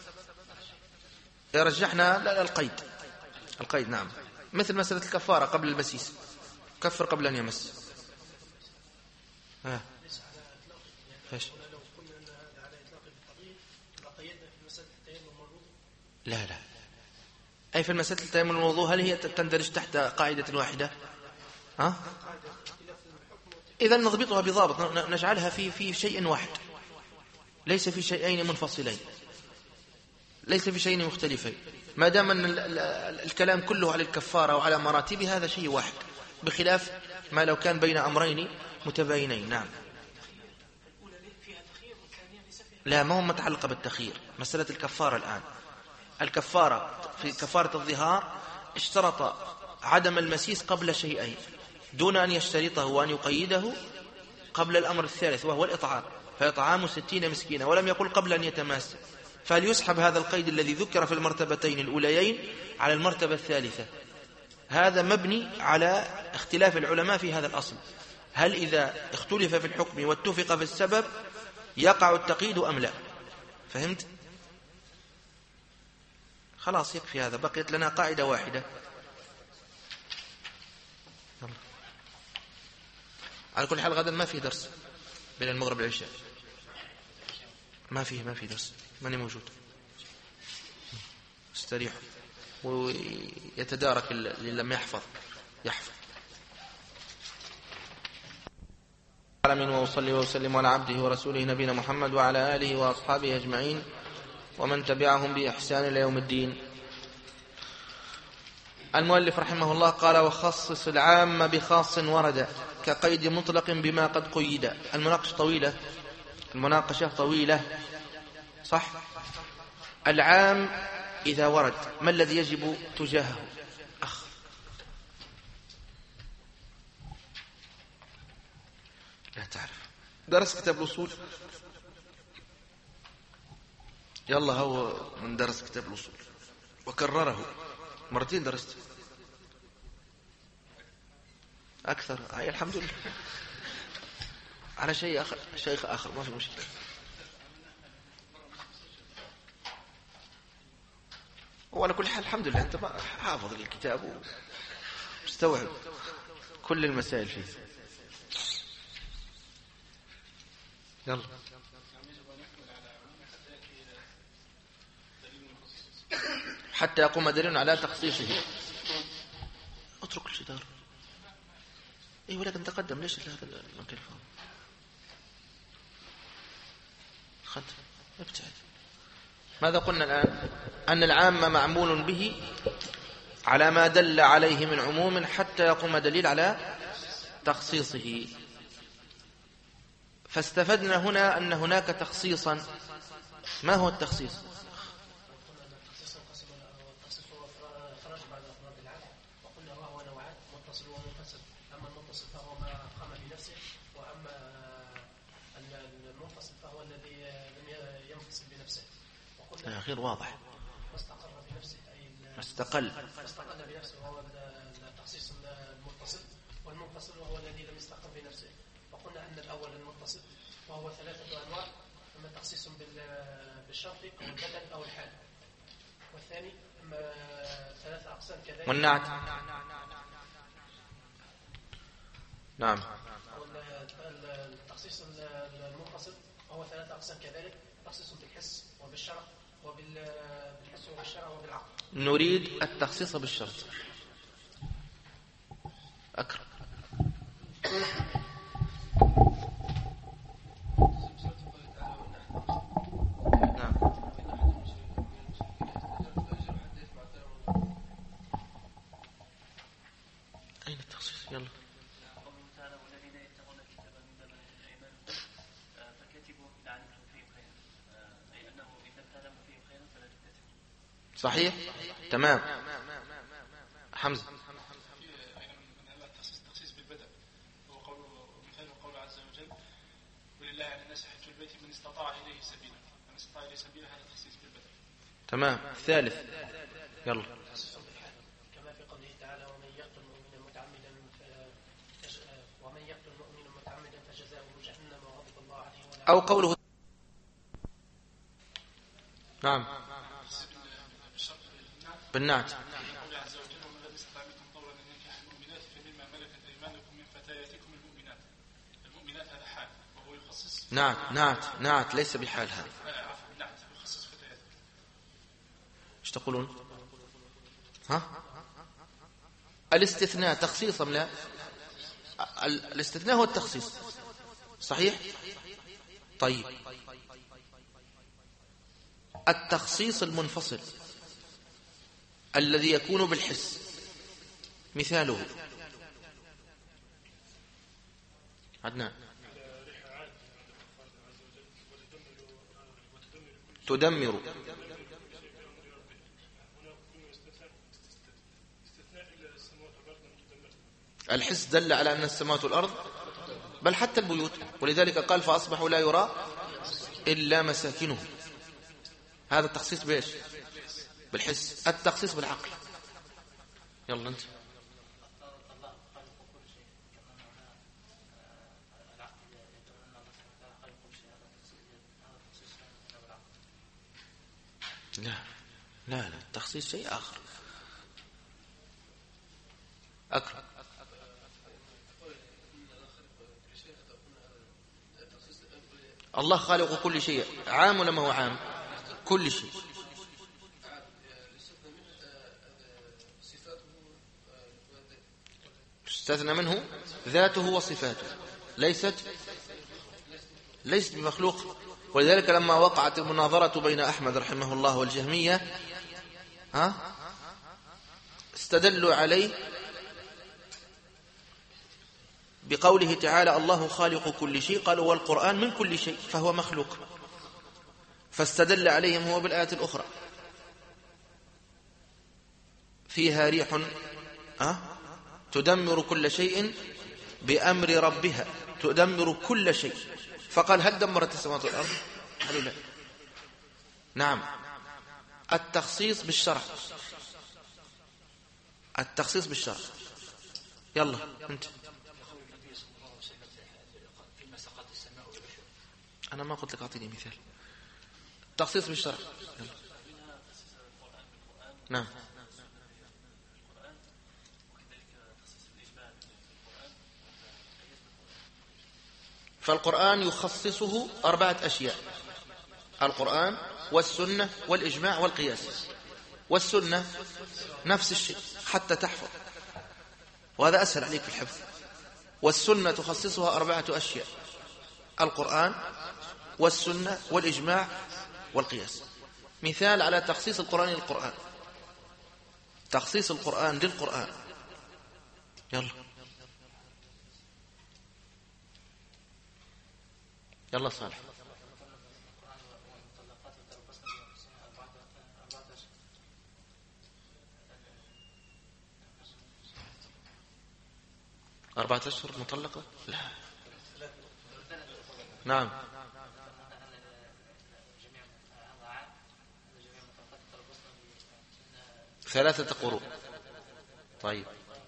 رجحنا لا القيد نعم، مثل مسألة الكفارة قبل المسيس، كفر قبل أن يمس. ايش؟ لا أي في المسألة التيمم والوضوء هل هي تندرج تحت قاعدة واحدة؟ إذا نضبطها بضابط، نجعلها في شيء واحد، ليس في شيئين منفصلين، ليس في شيئين مختلفين، ما دام أن الكلام كله على الكفارة وعلى مراتبها، هذا شيء واحد، بخلاف ما لو كان بين أمرين متباينين. نعم. لا، ما هو متعلقة بالتخيير. مسألة الكفارة الآن، الكفارة في كفارة الظهار اشترط عدم المسيس قبل شيئين دون أن يشترطه وأن يقيده قبل الأمر الثالث وهو الإطعام، فإطعام 60 مسكينا، ولم يقل قبل أن يتماس. فهل يسحب هذا القيد الذي ذكر في المرتبتين الأوليين على المرتبة الثالثة؟ هذا مبني على اختلاف العلماء في هذا الأصل، هل إذا اختلف في الحكم واتفق في السبب يقع التقييد أم لا؟ فهمت؟ خلاص يكفي هذا، بقيت لنا قاعدة واحدة. على كل حال غدا ما في درس بين المغرب والعشاء، ما في درس، ماني موجود. استريح ويتدارك اللي لم يحفظ. العالمين، وأصلي وسلم على عبده ورسوله نبينا محمد وعلى آله وأصحابه أجمعين ومن تبعهم بإحسان إلى يوم الدين. المؤلف رحمه الله قال: وخصص العام بخاص ورد كقيد مطلق بما قد قيد. المناقشة طويلة صح. العام إذا ورد ما الذي يجب تجاهه؟ لا تعرف، درس كتاب الأصول، يلا هو من درس كتاب الأصول وكرره مرتين، درست أكثر. هاي الحمد لله على شيخ آخر ما في مشكلة. وعلى كل حال الحمد لله أنت حافظ الكتاب ومستوعب كل المسائل فيه. يلا حتى يقوم دليل على تخصيصه. اترك الجدار. ولكن تقدم، ليش هذا المكان خد ابتعد. ماذا قلنا الآن؟ أن العام معمول به على ما دل عليه من عموم حتى يقوم دليل على تخصيصه. فاستفدنا هنا أن هناك تخصيصا. ما هو التخصيص؟ غير واضح. استقل بنفسه وهو التخصيص المتصل، والمنفصل وهو الذي لم يستقر بنفسه. وقلنا أن الأول المتصل وهو 3 أنواع: إما تخصيص بالشرط أو البدل أو الحال، والثاني إما 3 أقسام كذلك والنعت. نعم. التخصيص المنفصل وهو 3 أقسام كذلك: تخصيص بالحس وبالشرط نريد التخصيص بالشرط. أكرم. نعم. أين التخصيص؟ يلا. صحيح. تمام. حمزة. التخصيص بالبدء هو مثال قول عز وجل ولله على الناس حج البيت من استطاع إليه سبيلا. من استطاع إليه سبيلا هذا تخصيص بالبدء. تمام. الثالث. يلا. كما في قوله تعالى ومن يقتل مؤمنا متعمدا فجزاؤه جهنم وغضب الله عليه أو قوله. نعم. بالنعت. قول عز وجل ومن لم يستطع منكم طولا ان ينكح المؤمنات فمما ملكت ايمانكم من فتياتكم المؤمنات. المؤمنات هذا حال وهو يخصص. نعت ليس بحال هذا. عفوا نعت يخصص فتيات. ايش تقولون؟ ها؟ الاستثناء تخصيص أم لا؟ الاستثناء هو التخصيص. صحيح؟ طيب. التخصيص المنفصل الذي يكون بالحس مثاله عدنان. تدمر. الحس دل على أن السماوات والأرض بل حتى البيوت، ولذلك قال فأصبحوا لا يرى إلا مساكنهم. هذا التخصيص بإيش؟ بالحس. التخصيص بالعقل. يلا أنت. لا التخصيص شيء آخر. أكرم. الله خالق كل شيء، عام ولا ما هو عام؟ كل شيء. استثنى منه ذاته وصفاته، ليست بمخلوق. ولذلك لما وقعت المناظرة بين أحمد رحمه الله والجهمية استدلوا عليه بقوله تعالى الله خالق كل شيء، قالوا والقرآن من كل شيء فهو مخلوق، فاستدل عليهم هو بالآية الأخرى فيها ريح تدمر كل شيء بأمر ربها، تدمر كل شيء. فقال هل دمرت السماوات والأرض؟ قالوا لا. نعم. التخصيص بالشرع. التخصيص بالشرع. يلا أنت. أنا ما قلت لك أعطيني مثال. التخصيص بالشرع. نعم. فالقرآن يخصصه 4 أشياء: القرآن والسنة والإجماع والقياس. والسنة نفس الشيء حتى تحفظ، وهذا أسهل عليك في الحفظ. والسنة تخصصها 4 أشياء: القرآن والسنة والإجماع والقياس. مثال على تخصيص القرآن للقرآن: تخصيص القرآن للقرآن. يلا صالح. أربعة أشهر مطلقة؟ لا. نعم. ثلاثة قروء. طيب.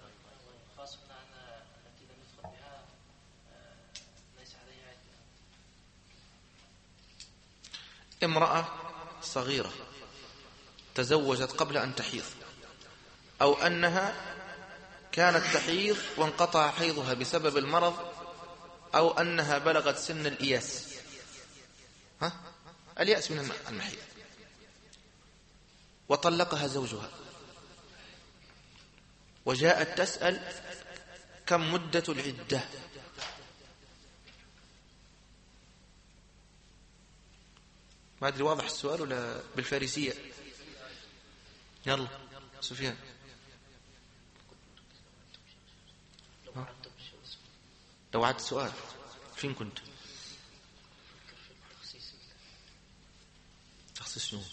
امرأة صغيرة تزوجت قبل أن تحيض، أو أنها كانت تحيض وانقطع حيضها بسبب المرض، أو أنها بلغت سن الإياس. اليأس من المحيض. وطلقها زوجها وجاءت تسأل كم مدة العدة، ما أدري واضح السؤال ولا بالفارسية؟ يلا سفيان. لو عاد السؤال فين كنت؟ تخصيص شنو؟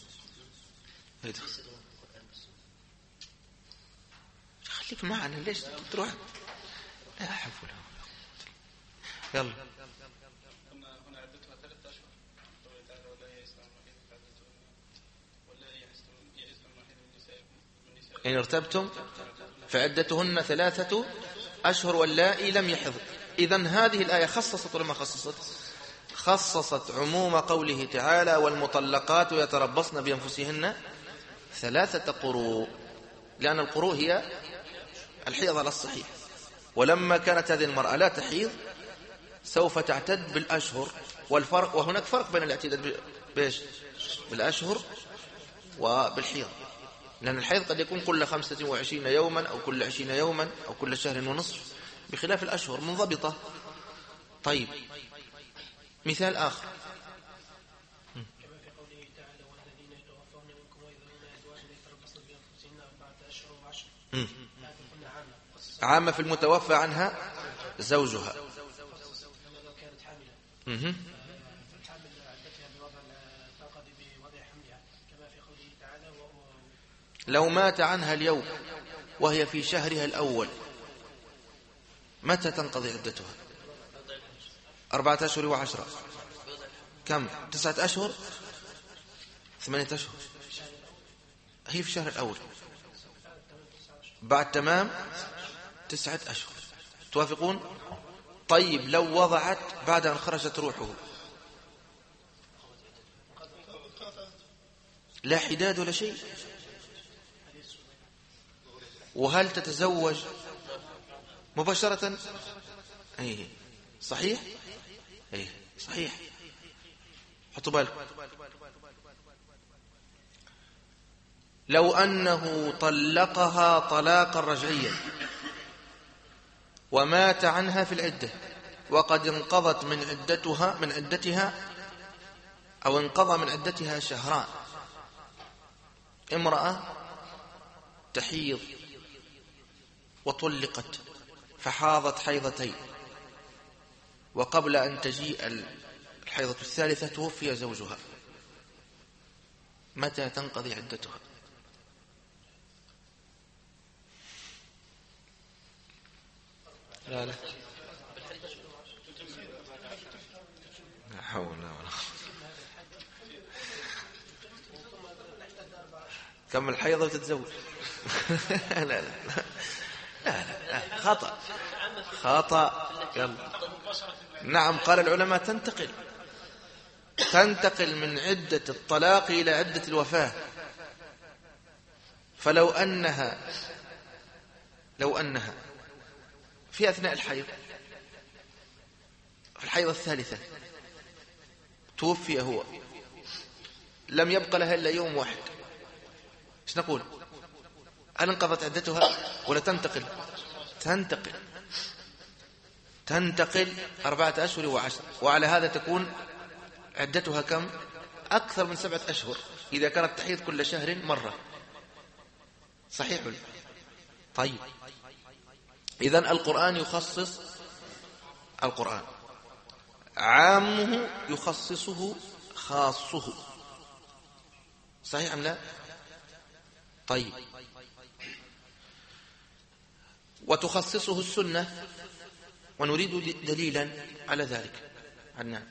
خليك معنا ليش تروح؟ لا حول ولا قوة. يلا. هنا عدتها 3 أشهر قوله تعالى ولا يئسن المحيض من ولا يئسن المحيض من نسائكم إن ارتبتم فعدتهن 3 أشهر واللائي لم يحض. إذن هذه الآية خصصت ولا ما خصصت؟ خصصت عموم قوله تعالى والمطلقات يتربصن بأنفسهن 3 قروء، لأن القروء هي الحيض على الصحيح. ولما كانت هذه المرأة لا تحيض سوف تعتد بالأشهر، والفرق وهناك فرق بين الاعتداد بالأشهر وبالحيض، لأن الحيض قد يكون كل 25 يوما أو كل 20 يوما أو كل شهر ونصف، بخلاف الأشهر منضبطة. طيب مثال آخر كما في قوله تعالى والذين يتوفون منكم ويذرون أزواجا يتربصن بأنفسهن 4 أشهر و10. هذه قلنا عامة في المتوفى عنها زوجها. لو كانت حاملا فالحامل عدتها بوضع الطاقة بوضع حملها، كما في قوله تعالى لو مات عنها اليوم وهي في شهرها الأول متى تنقضي عدتها؟ 4 أشهر و10. كم؟ 9 أشهر 8 أشهر. هي في الشهر الأول بعد تمام 9 أشهر. توافقون؟ طيب لو وضعت بعد أن خرجت روحه لا حداد ولا شيء، وهل تتزوج مباشرة؟ أيه صحيح؟ أيه صحيح. حطوا بالكم لو أنه طلقها طلاقا رجعيا ومات عنها في العدة وقد انقضت من عدتها أو انقضى من عدتها شهران. امرأة تحيض وطلقت فحاضت حيضتين، وقبل أن تجيء الحيضة الثالثة توفي زوجها، متى تنقضي عدتها؟ لا حول ولا قوة. كم الحيضة وتتزوج؟ لا خطأ. يلا. نعم قال العلماء تنتقل من عدة الطلاق إلى عدة الوفاة. فلو أنها في أثناء الحيض في الحيضة الثالثة توفي هو، لم يبقى لها إلا يوم واحد، ايش نقول؟ هل انقضت عدتها ولا تنتقل 4 أشهر و10، وعلى هذا تكون عدتها كم؟ أكثر من 7 أشهر إذا كانت تحيض كل شهر مرة. صحيح ولا؟ طيب إذن القرآن يخصص، القرآن عامه يخصصه خاصه، صحيح أم لا؟ طيب وتخصصه السنة، ونريد دليلا على ذلك. عنا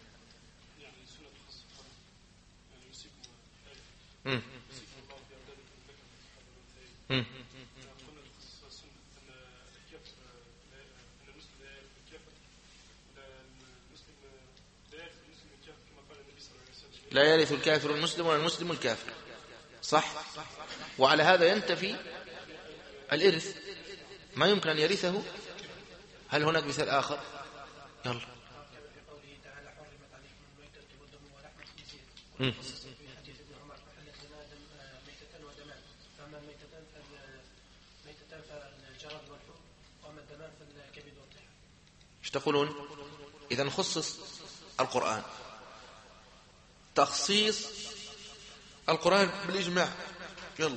لا يرث الكافر المسلم ولا المسلم الكافر، صح؟ وعلى هذا ينتفي الإرث، ما يمكن أن يرثه. هل هناك مثال آخر؟ يلا. اختفى الجراد والحوت وأما الدمان في الكبد والطحال. ايش تقولون؟ إذن خصص القرآن، تخصيص القرآن بالإجماع. يلا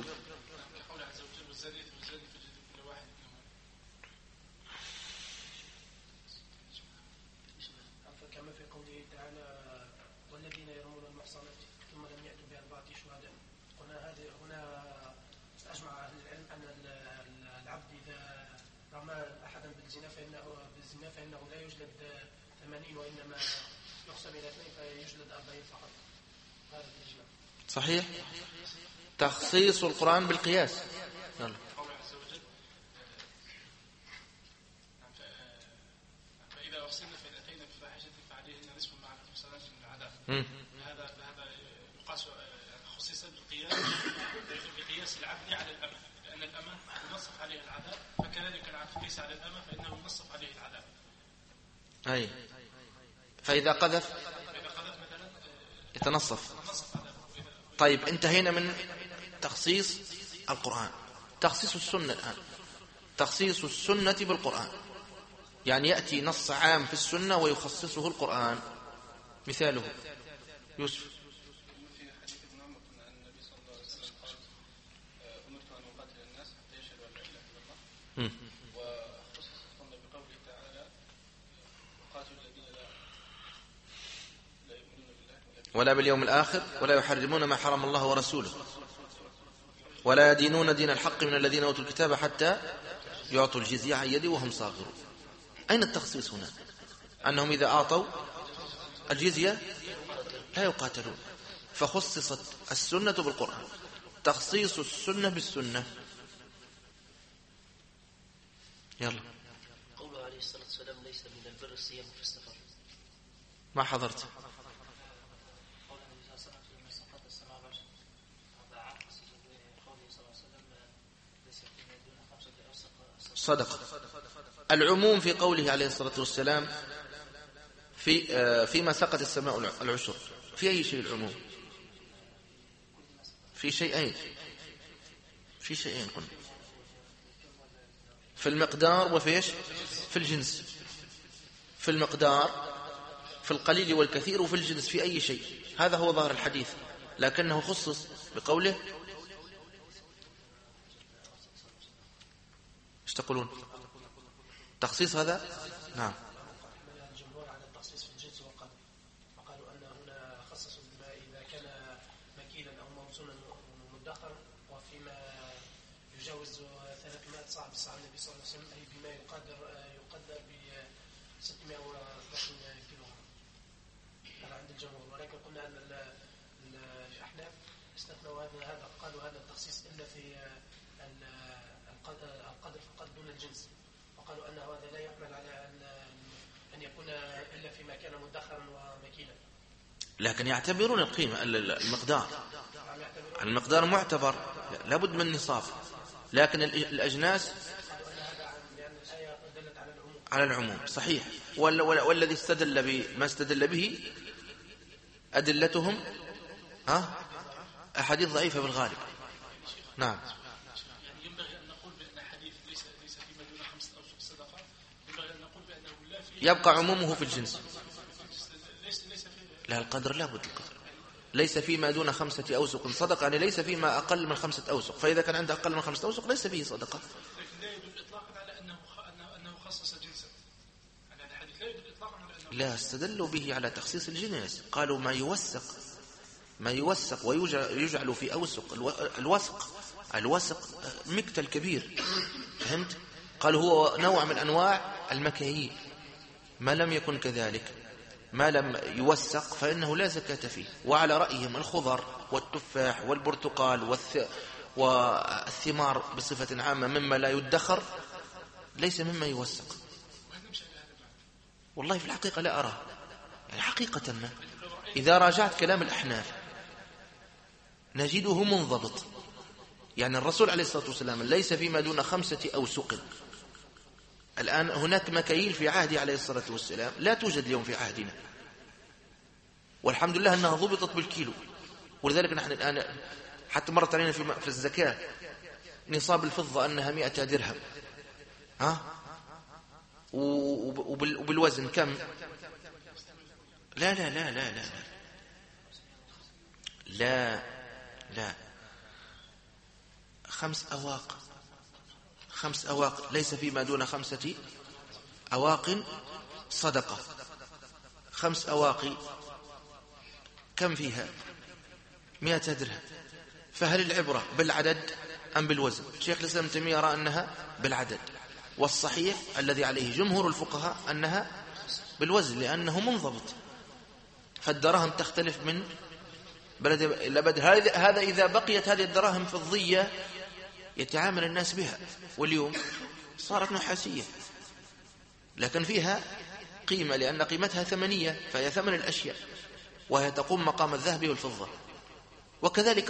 كما في قوله تعالى والذين يرمون المحصنات ثم لم يأتوا بأربعة شهداء. هنا أجمع أهل العلم أن العبد إذا رمى أحدا بالزنا فإنه لا يجلد 80 وإنما يقسم إلى 2 فيجلد 40 فقط. هذا الإجماع صحيح. تخصيص القرآن بالقياس. يلا. فإذا أرسلنا فأتينا بفاحشة فعليهن نصف ما على المحصنات من العذاب. هذا يقاس، خصص بقياس العبد على الأمة، لأن الأمة ينصف عليها العذاب، فكذلك العبد ليس على الأمة فإنه ينصف عليه العذاب. أي فإذا قذف مثلا يتنصف. طيب انتهينا من تخصيص القرآن. تخصيص السنة الآن، تخصيص السنة بالقرآن، يعني يأتي نص عام في السنة ويخصصه القرآن. مثاله يوسف. في حديث ابن عمر أن النبي صلى الله عليه وسلم قال أمرت أن أقاتل الناس حتى يشهدوا أن لا إله إلا الله، وخصص السنة بقوله تعالى قاتلوا الذين لا يؤمنون بالله ولا باليوم الآخر ولا يحرمون ما حرم الله ورسوله ولا يدينون دين الحق من الذين أوتوا الكتاب حتى يعطوا الجزية عن يد وهم صاغرون. أين التخصيص هنا؟ أنهم إذا أعطوا الجزية لا يقاتلون، فخصصت السنة بالقرآن. تخصيص السنة بالسنة. يلا. قوله عليه الصلاة والسلام ليس من البر الصيام في السفر. ما حضرت. صدق. العموم في قوله عليه الصلاة والسلام فيما سقط السماء العشر. في أي شيء العموم؟ في شيئين قلنا، في المقدار وفيش في الجنس. في المقدار، في القليل والكثير، وفي الجنس، في أي شيء. هذا هو ظاهر الحديث، لكنه خصص بقوله. ايش تقولون؟ تخصيص هذا؟ نعم. الجمهور على التخصيص في الجنس والقدر، فقالوا أن هنا خصصوا بما إذا كان مكيلا أو موزونا مدخرا، وفيما يجاوز 300 صاع بصاع النبي صلى الله عليه وسلم، أي بما يقدر ب 612 كيلو. هذا عند الجمهور، ولكن قلنا أن الأحناف استثنوا هذا، قالوا هذا التخصيص إلا في القدر فقط دون الجنس، وقالوا أن هذا لا يحمل على أن يكون إلا فيما كان مدخرا ومكيلا. لكن يعتبرون القيمة، المقدار معتبر، لابد من نصاب. لكن الأجناس على العموم. صحيح. والذي استدل بما استدل به أدلتهم أحاديث ضعيفة بالغالب. نعم. يبقى عمومه في الجنس. لا، القدر لا بد القدر. ليس فيما دون 5 أوسق صدقة، يعني ليس فيما أقل من 5 أوسق، فإذا كان عنده أقل من 5 أوسق ليس فيه صدقة. لا يدل إطلاقا على أنه خصص جنسا. هذا الحديث لا يدل إطلاقا على أنه. لا، استدلوا به على تخصيص الجنس. قالوا ما يوسق ويجعل في أوسق. الوسق مكتل كبير، فهمت؟ قالوا هو نوع من أنواع المكاييل. ما لم يكن كذلك، ما لم يوسق فإنه لا زكاة فيه. وعلى رأيهم الخضر والتفاح والبرتقال والثمار بصفة عامة مما لا يدخر ليس مما يوسق. والله في الحقيقة لا أراه، يعني حقيقة ما إذا راجعت كلام الأحناف نجده منضبط. يعني الرسول عليه الصلاة والسلام ليس فيما دون 5 أوسق. الآن هناك مكاييل في عهده عليه الصلاة والسلام لا توجد اليوم في عهدنا، والحمد لله أنها ضبطت بالكيلو. ولذلك نحن الآن حتى مرت علينا في الزكاة نصاب الفضة أنها 100 درهم، وبالوزن كم؟ لا لا لا لا لا لا لا 5 أواق، 5 أواق، ليس فيما دون 5 أواق صدقة. 5 أواقي كم فيها؟ 100 درهم. فهل العبرة بالعدد أم بالوزن؟ شيخ الإسلام ابن تيمية يرى أنها بالعدد، والصحيح الذي عليه جمهور الفقهاء أنها بالوزن، لأنه منضبط. فالدراهم تختلف من بلد إلى بلد. هذا إذا بقيت هذه الدراهم فضية يتعامل الناس بها، واليوم صارت نحاسية، لكن فيها قيمة لأن قيمتها ثمنية، فهي ثمن الأشياء، وهي تقوم مقام الذهب والفضة. وكذلك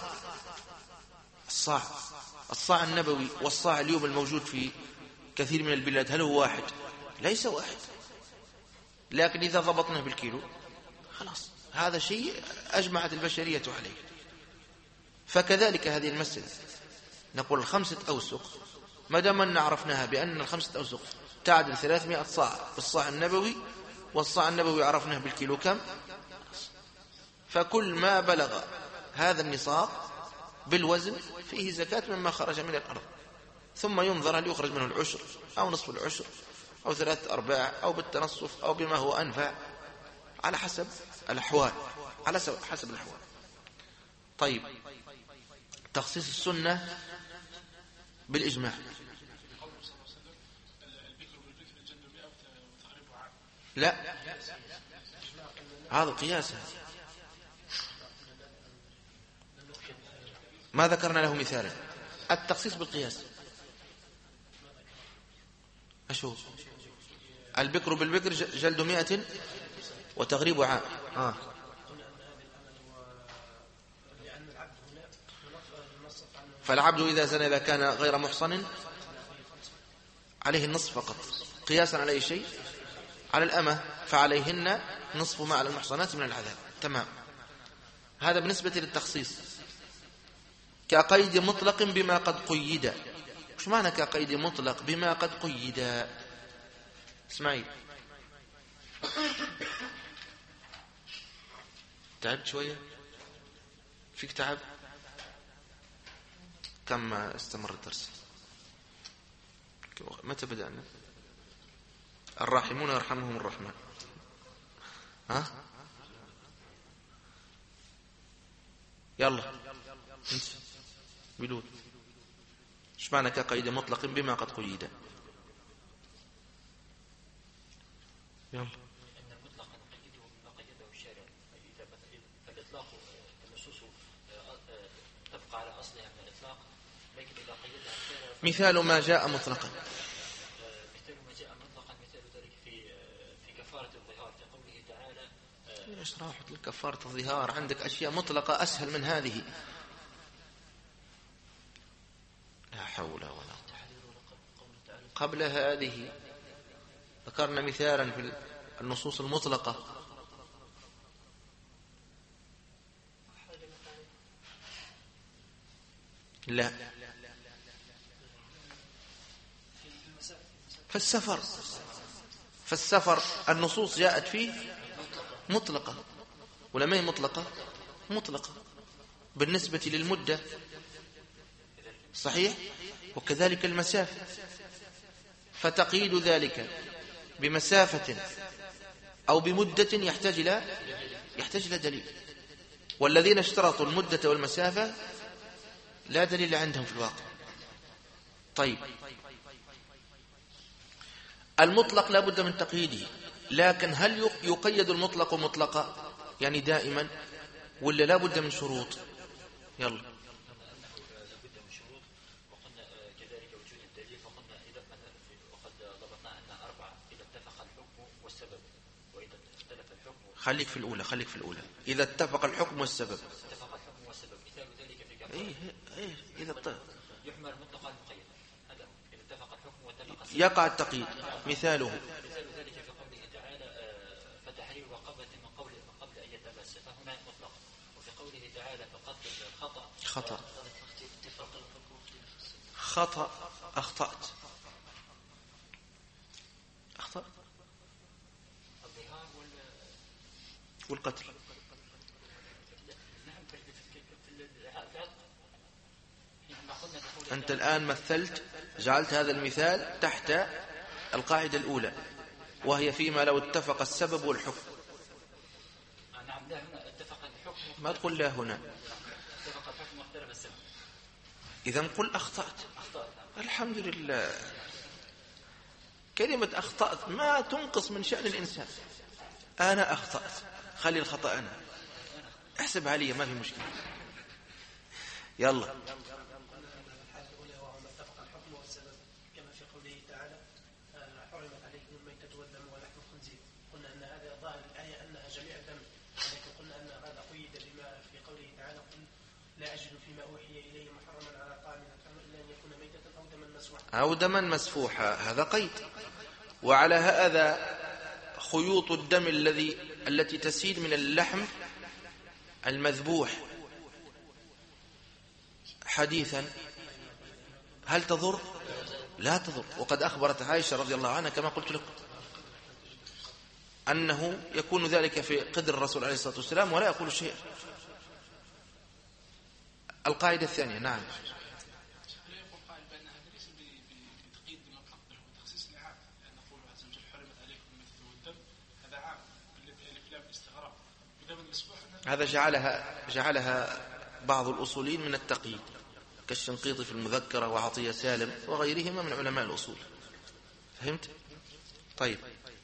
الصاع النبوي والصاع اليوم الموجود في كثير من البلاد، هل هو واحد؟ ليس واحد، لكن إذا ضبطناه بالكيلو خلاص، هذا شيء أجمعت البشرية عليه. فكذلك هذه المسألة، نقول 5 أوسق، ما دام أن عرفناها بأن 5 أوسق تعدل 300 صاع بالصاع النبوي، والصاع النبوي عرفناه بالكيلو كم، فكل ما بلغ هذا النصاب بالوزن فيه زكاة مما خرج من الأرض، ثم ينظر هل يخرج منه العشر أو نصف العشر أو 3/4 أو بالتنصف أو بما هو أنفع، على حسب الأحوال، على حسب الأحوال. طيب، تخصيص السنة بالإجماع. لا، هذا قياس، ما ذكرنا له مثالا. التخصيص بالقياس أشوف البكر بالبكر جلد 100 وتغريب عام. فالعبد إذا زنى إذا كان غير محصن عليه النصف فقط، قياسا على أي شيء؟ على الأمة، فعليهن نصف ما على المحصنات من العذاب. تمام. هذا بالنسبة للتخصيص. كقيد مطلق بما قد قيد. وش معنى كقيد مطلق بما قد قيد؟ اسمعي، تعبت شوية؟ فيك تعب؟ كم استمر الدرس؟ متى بدأنا؟ الراحمون يرحمهم الرحمن. يلا انت بلود. ايش معنى كقيد مطلق بما قد قيد؟ يلا. ان المطلق نقيده بما قيده الشارع، فالاطلاق النصوص تبقى على اصلها من الاطلاق، لكن اذا قيدها الشارع مثال ما جاء مطلقا. مثال ما جاء مطلقا، مثال ذلك في كفاره الظهار، في قوله تعالى ايش راح كفاره الظهار؟ عندك اشياء مطلقه اسهل من هذه. لا حول ولا قوه. قبل هذه ذكرنا مثالا في النصوص المطلقة. لا، فالسفر النصوص جاءت فيه مطلقة، ولا ما هي مطلقة؟ مطلقة بالنسبة للمدة، صحيح، وكذلك المسافة، فتقييد ذلك بمسافة أو بمدة يحتاج إلى دليل. والذين اشترطوا المدة والمسافة لا دليل عندهم في الواقع. طيب، المطلق لا بد من تقييده، لكن هل يقيد المطلق مطلقا يعني دائما، ولا لا بد من شروط؟ يلا. خليك في الأولى. إذا اتفق الحكم والسبب. مثال ذلك في إذا اتفق يحمل مطلقا مقيدا، هذا إذا اتفق الحكم واتفق السبب يقع التقييد. مثاله مثال ذلك في قوله تعالى فتحرير رقبة من قبل أن يتمس، فهنا مطلق. وفي قوله تعالى فقدر الخطأ خطأ أخطأت الظهار والقتل. أنت الآن مثلت، جعلت هذا المثال تحت القاعدة الأولى، وهي فيما لو اتفق السبب والحكم. نعم، لا هنا اتفق الحكم، ما تقول لا هنا، اتفق الحكم واختلف السبب. إذن قل أخطأت. الحمد لله. كلمة أخطأت ما تنقص من شأن الإنسان. أنا أخطأت، خلي الخطأ أنا، احسب علي، ما في مشكلة. يلا. أو دما مسفوحا، هذا قيد. وعلى هذا خيوط الدم التي تسيل من اللحم المذبوح حديثا هل تضر؟ لا تضر. وقد أخبرت عائشة رضي الله عنها كما قلت لكم أنه يكون ذلك في قدر الرسول عليه الصلاة والسلام ولا يقول شيء. القاعدة الثانية. نعم. هذا جعلها بعض الأصولين من التقييد كالشنقيطي في المذكرة وعطية سالم وغيرهما من علماء الأصول. فهمت؟ طيب.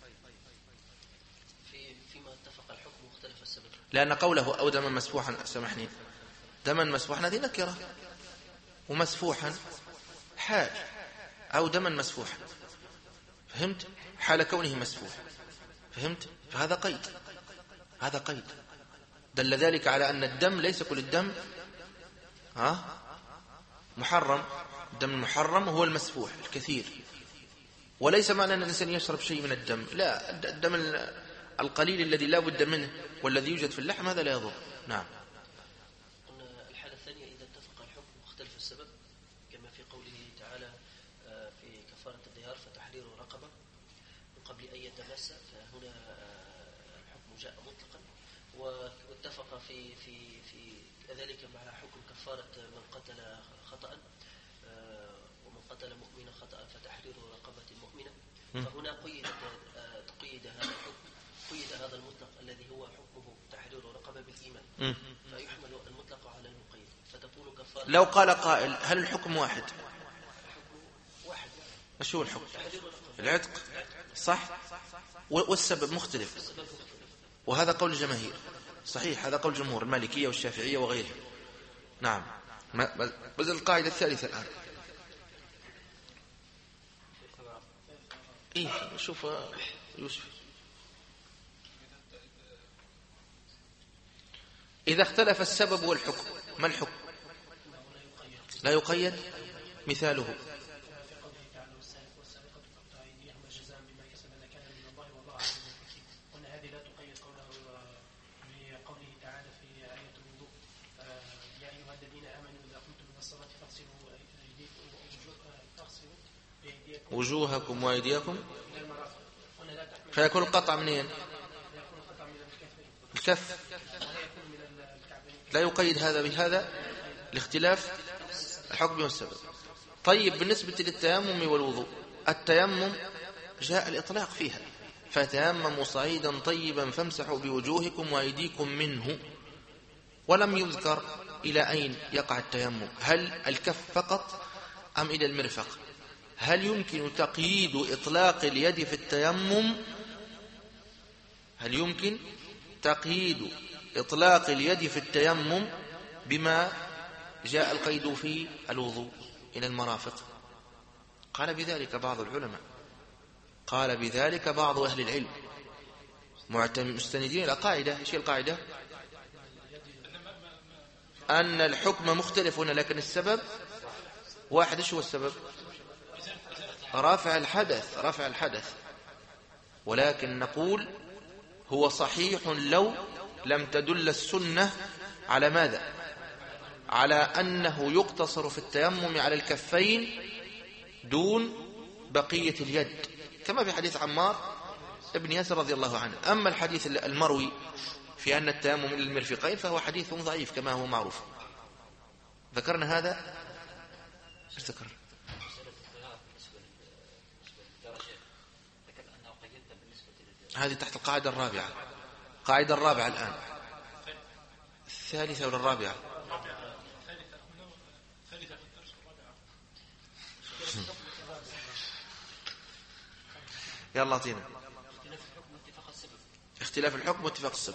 فيما اتفق الحكم واختلف السبب، لأن قوله أو دما مسفوحا، سامحني، دما مسفوحا هذه نكرة، ومسفوحا حال، أو دما مسفوحا، فهمت؟ حال كونه مسفوح، فهمت؟ فهذا قيد، هذا قيد. دل ذلك على أن الدم ليس كل الدم محرم. الدم المحرم هو المسفوح الكثير، وليس معنى أن الإنسان يشرب شيء من الدم، لا، الدم القليل الذي لا بد منه والذي يوجد في اللحم هذا لا يضر. نعم. الحالة الثانية إذا اتفق الحكم واختلف السبب، كما في قوله تعالى في كفارة الظهار فتحرير رقبة من قبل أن يتمس، فهنا الحكم جاء مطلقا، واتفق في ذلك مع حكم كفارة من قتل خطأ، ومن قتل مؤمنا خطأ فتحرير رقبة مؤمنة. فهنا قيد هذا الحكم، قيد هذا المطلق الذي هو حكمه تحرير رقبة بالإيمان، فيحمل المطلق على المقيد، فتكون كفارة. لو قال قائل هل الحكم واحد؟ الحكم واحد. ايش هو الحكم؟ العتق، صح؟ والسبب مختلف، وهذا قول الجماهير، صحيح، هذا قول جمهور المالكية والشافعية وغيرهم. نعم. بس القاعدة الثالثة الآن. إيه، شوف يوسف، إذا اختلف السبب والحكم، ما الحكم؟ لا يقيد. مثاله وجوهكم وأيديكم، فيكون القطع منين؟ الكف. لا يقيد هذا بهذا لاختلاف الحكم والسبب. طيب، بالنسبة للتيمم والوضوء، التيمم جاء الإطلاق فيها، فتيمموا صعيدا طيبا فامسحوا بوجوهكم وأيديكم منه، ولم يذكر إلى أين يقع التيمم، هل الكف فقط أم إلى المرفق؟ هل يمكن تقييد إطلاق اليد في التيمم؟ هل يمكن تقييد إطلاق اليد في التيمم بما جاء القيد في الوضوء إلى المرافق؟ قال بذلك بعض العلماء، قال بذلك بعض أهل العلم مستندين إلى قاعدة. ايش القاعدة؟ أن الحكم مختلف هنا لكن السبب واحد. ايش هو السبب؟ رفع الحدث. ولكن نقول هو صحيح لو لم تدل السنة على ماذا؟ على أنه يقتصر في التيمم على الكفين دون بقية اليد، كما في حديث عمار ابن ياسر رضي الله عنه. أما الحديث المروي في أن التيمم إلى المرفقين فهو حديث ضعيف كما هو معروف. ذكرنا هذا. ايش ذكر؟ هذه تحت القاعدة الرابعة. القاعدة الرابعة الآن، الثالثة ولا الرابعة؟ يلا اعطينا. اختلاف الحكم واتفاق السبب.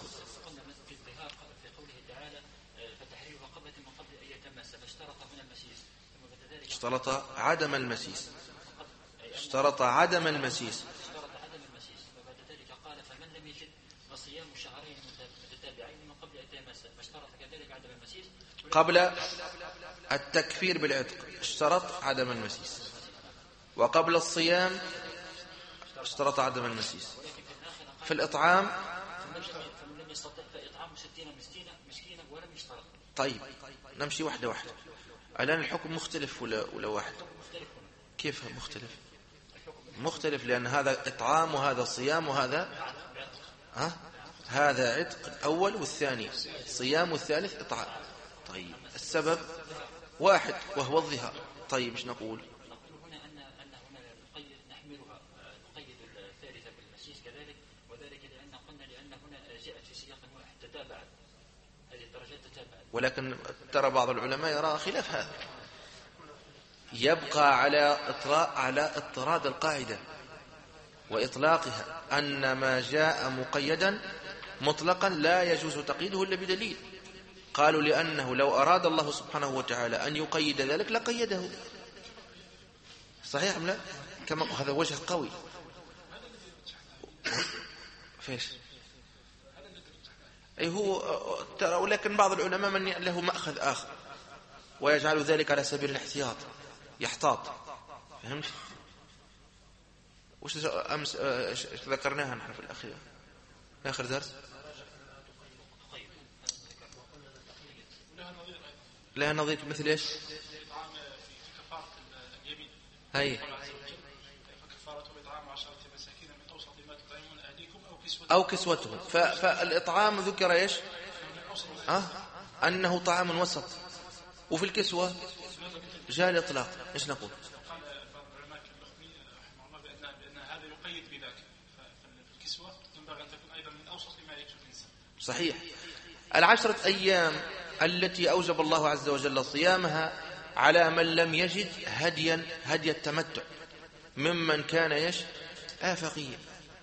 اشترط عدم المسيس. اشترط عدم المسيس. وبعد ذلك قال فمن لم يجد فصيام شهرين متتابعين من قبل أن يتمس، فاشترط كذلك عدم المسيس قبل التكفير بالعتق. اشترط عدم المسيس. وقبل الصيام اشترط عدم المسيس. في الإطعام فمن لم يستطع فإطعام 60 مسكينا ولم يشترط. طيب نمشي واحدة واحدة. الآن الحكم مختلف ولا واحد؟ كيف مختلف؟ مختلف لأن هذا إطعام وهذا صيام وهذا هذا عتق الأول والثاني صيام والثالث إطعام. طيب السبب واحد وهو الظهار. طيب ايش نقول؟ هنا أن هنا نحملها نقيد الثالثة بالمسيس كذلك، وذلك لأن قلنا لأن هنا جاءت في سياق واحد تتابعت، هذه الدرجات تتابعت. ولكن ترى بعض العلماء يرى خلاف هذا، يبقى على اضطراد القاعدة وإطلاقها، أن ما جاء مقيدا مطلقا لا يجوز تقييده إلا بدليل. قالوا لأنه لو أراد الله سبحانه وتعالى أن يقيد ذلك لقيده. صحيح أم لا؟ كما هذا وجه قوي. فيش أي هو ترى، ولكن بعض العلماء من له مأخذ آخر ويجعل ذلك على سبيل الاحتياط، يحتاط. فهمت؟ وش أمس ذكرناها نحن في الأخير آخر درس؟ لها نظير مثل إيش؟ هاي أو كسوتهم. فالإطعام ذكر إيش؟ أنه طعام وسط، وفي الكسوة جاء الإطلاق. إيش نقول؟ صحيح. 10 أيام التي أوجب الله عز وجل صيامها على من لم يجد هدي التمتع ممن كان إيش؟ آفقيا.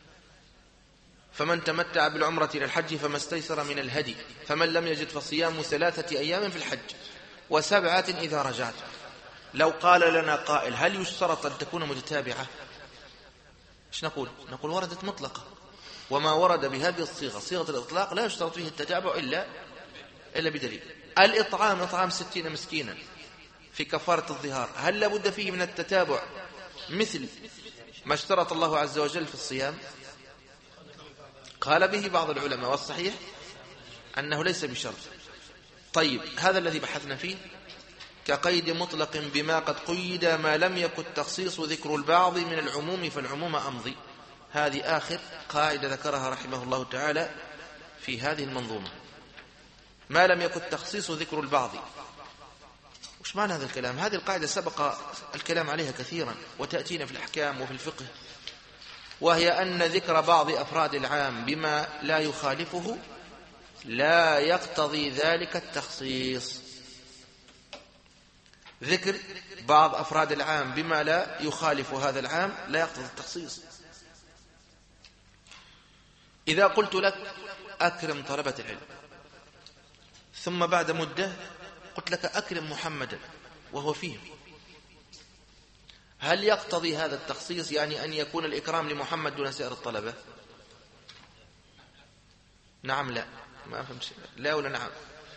فمن تمتع بالعمرة إلى الحج فما استيسر من الهدي، فمن لم يجد فصيام 3 أيام في الحج و7 إذا رجعت. لو قال لنا قائل هل يشترط أن تكون متتابعة؟ إيش نقول؟ نقول وردت مطلقة، وما ورد بهذه الصيغة صيغة الإطلاق لا يشترط فيه التتابع إلا بدليل. الإطعام إطعام 60 مسكينا في كفارة الظهار، هل لابد فيه من التتابع مثل ما اشترط الله عز وجل في الصيام؟ قال به بعض العلماء، والصحيح أنه ليس بشرط. طيب هذا الذي بحثنا فيه كقيد مطلق بما قد قيد ما لم يكن تخصيص ذكر البعض من العموم فالعموم أمضي. هذه آخر قاعدة ذكرها رحمه الله تعالى في هذه المنظومة. ما لم يكن تخصيص ذكر البعض. وش معنى هذا الكلام؟ هذه القاعدة سبق الكلام عليها كثيرا وتأتينا في الأحكام وفي الفقه، وهي أن ذكر بعض أفراد العام بما لا يخالفه لا يقتضي ذلك التخصيص. ذكر بعض أفراد العام بما لا يخالف هذا العام لا يقتضي التخصيص. إذا قلت لك أكرم طلبة العلم، ثم بعد مدة قلت لك أكرم محمدا وهو فيه، هل يقتضي هذا التخصيص يعني أن يكون الإكرام لمحمد دون سائر الطلبة؟ نعم لا، ما فهمت. لا ولا نعم؟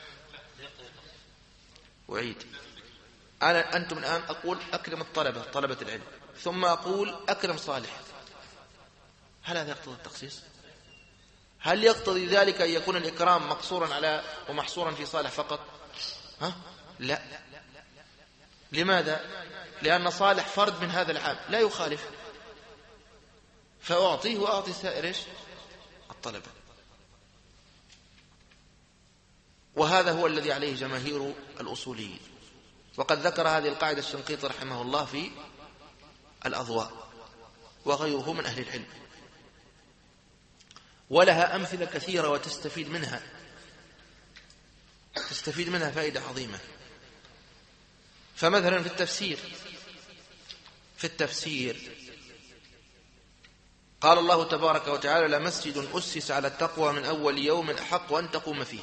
أعيد. أنتم الآن أقول أكرم طلبة العلم، ثم أقول أكرم صالح، هل هذا يقتضي التخصيص؟ هل يقتضي ذلك أن يكون الإكرام مقصورا على ومحصورا في صالح فقط؟ لا. لماذا؟ لأن صالح فرد من هذا العام لا يخالف، فأعطيه وأعطي سائر الطلبة. وهذا هو الذي عليه جماهير الأصوليين. وقد ذكر هذه القاعدة الشنقيطي رحمه الله في الأضواء وغيره من أهل العلم، ولها أمثلة كثيرة وتستفيد منها فائدة عظيمة. فمثلا في التفسير قال الله تبارك وتعالى: لمسجد أسس على التقوى من أول يوم أحق أن تقوم فيه.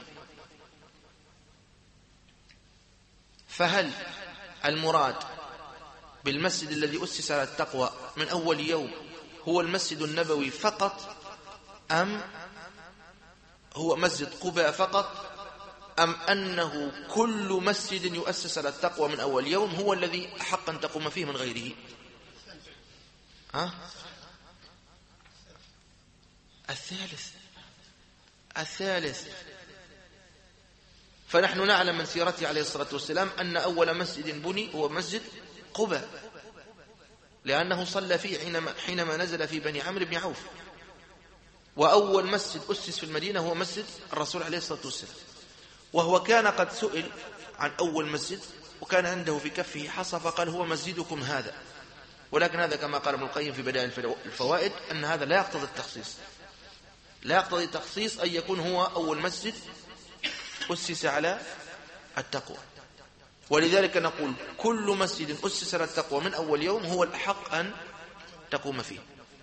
فهل المراد بالمسجد الذي أسس على التقوى من أول يوم هو المسجد النبوي فقط، أم هو مسجد قباء فقط، أم أنه كل مسجد يؤسس على التقوى من أول يوم هو الذي أحق أن تقوم فيه من غيره؟ الثالث. فنحن نعلم من سيرته عليه الصلاة والسلام أن أول مسجد بني هو مسجد قباء، لأنه صلى فيه حينما نزل في بني عمرو بن عوف. وأول مسجد أسس في المدينة هو مسجد الرسول عليه الصلاة والسلام، وهو كان قد سئل عن أول مسجد وكان عنده في كفه حصى فقال: هو مسجدكم هذا. ولكن هذا كما قال ابن القيم في بدائع الفوائد أن هذا لا يقتضي التخصيص، لا يقتضي التخصيص أن يكون هو أول مسجد أسس على التقوى. ولذلك نقول كل مسجد أسس على التقوى من أول يوم هو الأحق أن تقوم فيه.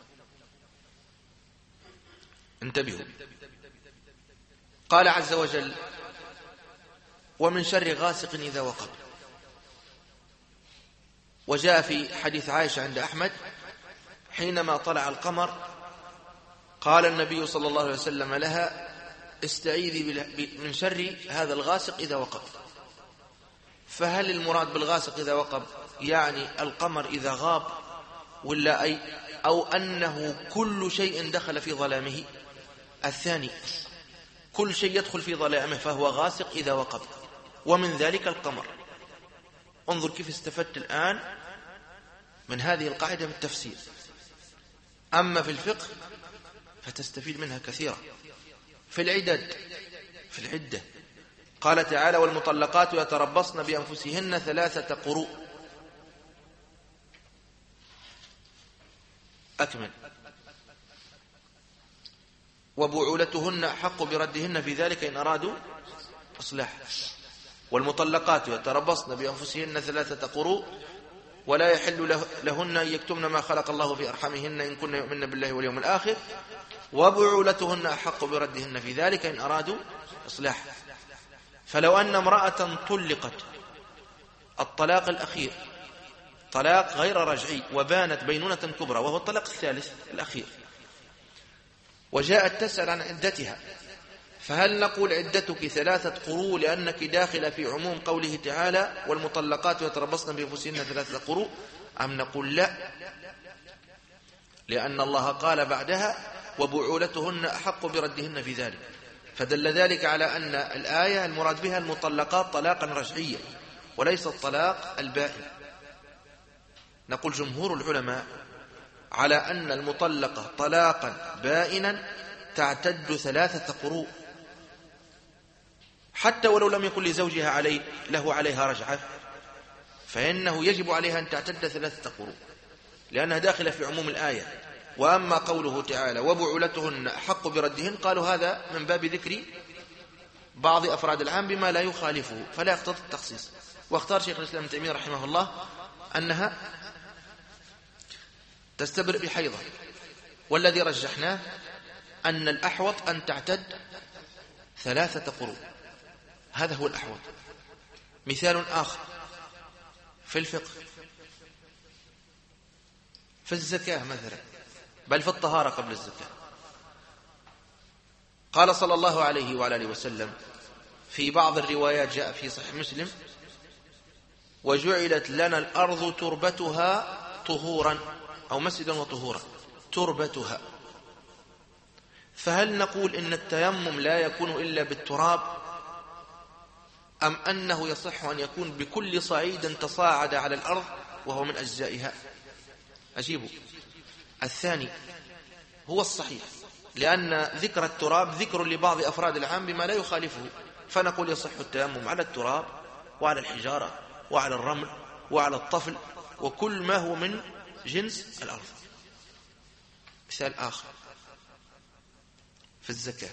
انتبهوا. قال عز وجل: ومن شر غاسق إذا وقب. وجاء في حديث عائشة عند أحمد حينما طلع القمر قال النبي صلى الله عليه وسلم لها: استعيذي من شر هذا الغاسق إذا وقب. فهل المراد بالغاسق إذا وقب يعني القمر إذا غاب، ولا أو أنه كل شيء دخل في ظلامه؟ الثاني، كل شيء يدخل في ظلامه فهو غاسق إذا وقب، ومن ذلك القمر. انظر كيف استفدت الآن من هذه القاعدة في التفسير. أما في الفقه فتستفيد منها كثيرا. في العدة قال تعالى: والمطلقات يتربصن بأنفسهن 3 قروء. أكمل. وبعولتهن أحق بردهن في ذلك إن أرادوا إصلاح. والمطلقات يتربصن بأنفسهن 3 قروء ولا يحل لهن أن يكتمن ما خلق الله في أرحامهن إن كن يؤمن بالله واليوم الآخر وبعولتهن أحق بردهن في ذلك إن أرادوا إصلاح. فلو أن امرأة طلقت الطلاق الأخير طلاق غير رجعي وبانت بينونة كبرى وهو الطلاق الثالث الأخير، وجاءت تسأل عن عدتها، فهل نقول عدتك 3 قروء لأنك داخلة في عموم قوله تعالى: والمطلقات يتربصن بأنفسهن 3 قروء، أم نقول لا، لأن الله قال بعدها: وبعولتهن أحق بردهن في ذلك، فدل ذلك على أن الآية المراد بها المطلقات طلاقا رجعيا وليس الطلاق البائن. نقول جمهور العلماء على أن المطلقة طلاقا بائنا تعتد 3 قروء، حتى ولو لم يكن لزوجها عليها رجعة، فإنه يجب عليها أن تعتد 3 قروء لأنها داخلة في عموم الآية. وأما قوله تعالى: وبعولتهن أحق بردهن، قالوا هذا من باب ذكر بعض أفراد العام بما لا يخالفه فلا يقتضي التخصيص. واختار شيخ الإسلام ابن تيمية رحمه الله أنها تستبرئ بحيضة، والذي رجحناه أن الأحوط أن تعتد 3 قروء، هذا هو الأحوط. مثال آخر في الفقه، في الزكاة مثلا، بل في الطهارة قبل الزكاة، قال صلى الله عليه وعلى آله وسلم في بعض الروايات جاء في صحيح مسلم: وجعلت لنا الأرض تربتها طهورا، أو مسجدا وطهورا، تربتها. فهل نقول إن التيمم لا يكون إلا بالتراب، أم أنه يصح أن يكون بكل صعيد تصاعد على الأرض وهو من أجزائها؟ أجيبه. الثاني هو الصحيح، لأن ذكر التراب ذكر لبعض أفراد العام بما لا يخالفه، فنقول يصح التيمم على التراب وعلى الحجارة وعلى الرمل وعلى الطفل وكل ما هو من جنس الأرض. مثال آخر في الزكاة،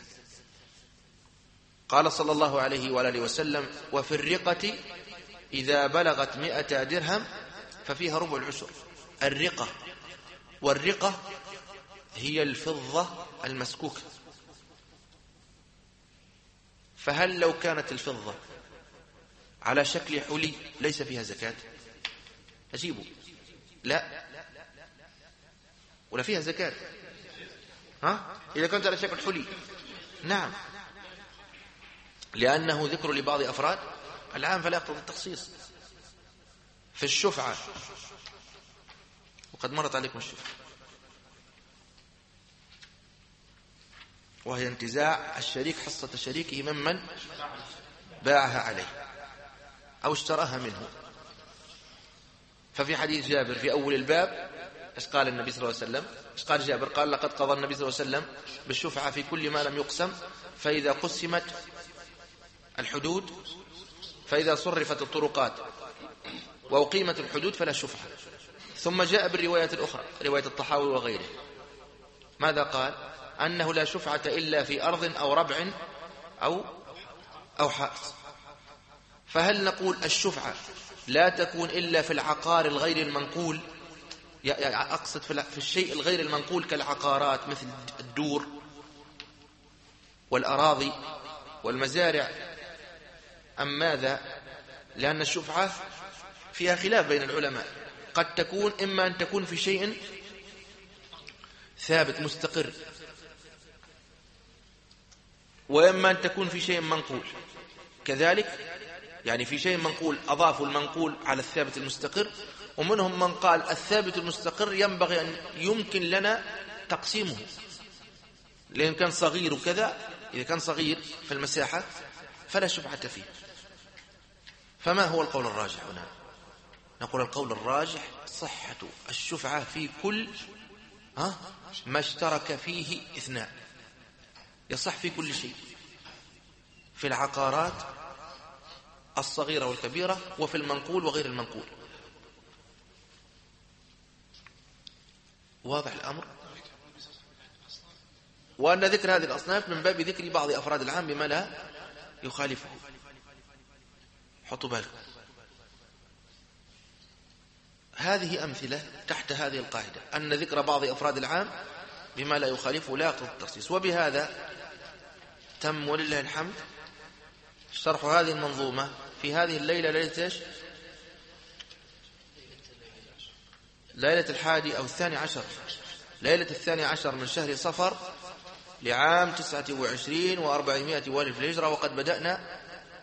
قال صلى الله عليه وآله وسلم: وفي الرقة إذا بلغت 100 درهم ففيها ربع العشر. الرقة، والرقة هي الفضة المسكوكة، فهل لو كانت الفضة على شكل حلي ليس فيها زكاة؟ أجيبوا لا، ولا فيها زكاة؟ إذا كانت على شكل حلي نعم، لأنه ذكر لبعض أفراد العام فلا يقتضي التخصيص. في الشفعة، وقد مرت عليكم الشفعة، وهي انتزاع الشريك حصة شريكه ممن باعها عليه أو اشتراها منه. ففي حديث جابر في أول الباب إيش قال النبي صلى الله عليه وسلم؟ إيش قال جابر؟ قال: لقد قضى النبي صلى الله عليه وسلم بالشفعة في كل ما لم يقسم، فإذا قسمت الحدود، فإذا صرفت الطرقات وأقيمت الحدود فلا شفعة. ثم جاء بالروايات الأخرى، رواية الطحاوي وغيره، ماذا قال؟ أنه لا شفعة إلا في أرض أو ربع أو حائط. فهل نقول الشفعة لا تكون إلا في العقار الغير المنقول؟ أقصد في الشيء الغير المنقول كالعقارات مثل الدور والأراضي والمزارع، أم ماذا؟ لأن الشفعة فيها خلاف بين العلماء، قد تكون إما أن تكون في شيء ثابت مستقر، وإما أن تكون في شيء منقول كذلك، يعني في شيء منقول أضافوا المنقول على الثابت المستقر، ومنهم من قال الثابت المستقر ينبغي أن يمكن لنا تقسيمه، لأن كان صغير وكذا، إذا كان صغير في المساحة فلا شفعة فيه. فما هو القول الراجح هنا؟ نقول القول الراجح صحة الشفعة في كل ما اشترك فيه اثنان، يصح في كل شيء، في العقارات الصغيرة والكبيرة، وفي المنقول وغير المنقول. واضح الأمر؟ وأن ذكر هذه الأصناف من باب ذكر بعض أفراد العام بما لا يخالفه. حطوا بالكم، هذه أمثلة تحت هذه القاعدة، أن ذكر بعض أفراد العام بما لا يخالفه لا يقتضي التخصيص. وبهذا تم ولله الحمد شرح هذه المنظومة في هذه الليلة، ليلة إيش؟ ليلة 11 ليلة 12 من شهر صفر لعام 29 و400 والف الهجرة، وقد بدأنا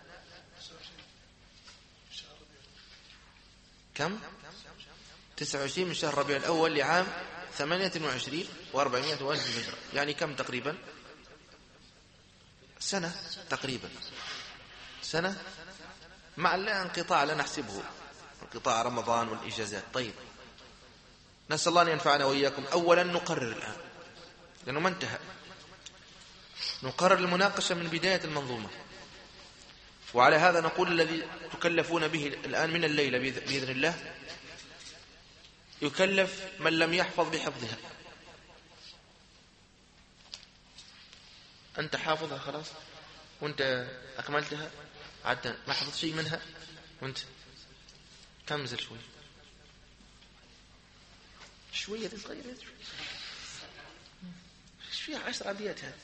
كم؟ 29 من شهر ربيع الأول لعام 28 و400 والف الهجرة، يعني كم تقريبا؟ سنة تقريبا، سنة مع الانقطاع لا نحسبه، انقطاع رمضان والإجازات. طيب، نسأل الله أن ينفعنا وإياكم. أولا نقرر الآن، لأنه ما انتهى، نقرر المناقشة من بداية المنظومة، وعلى هذا نقول الذي تكلفون به الآن من الليلة بإذن الله يكلف من لم يحفظ بحفظها. أنت حافظها خلاص، وأنت أكملتها، عدنا ما حفظت شيء منها، وأنت كمزل شوية صغيرة، ايش فيها 10 أبيات هذه،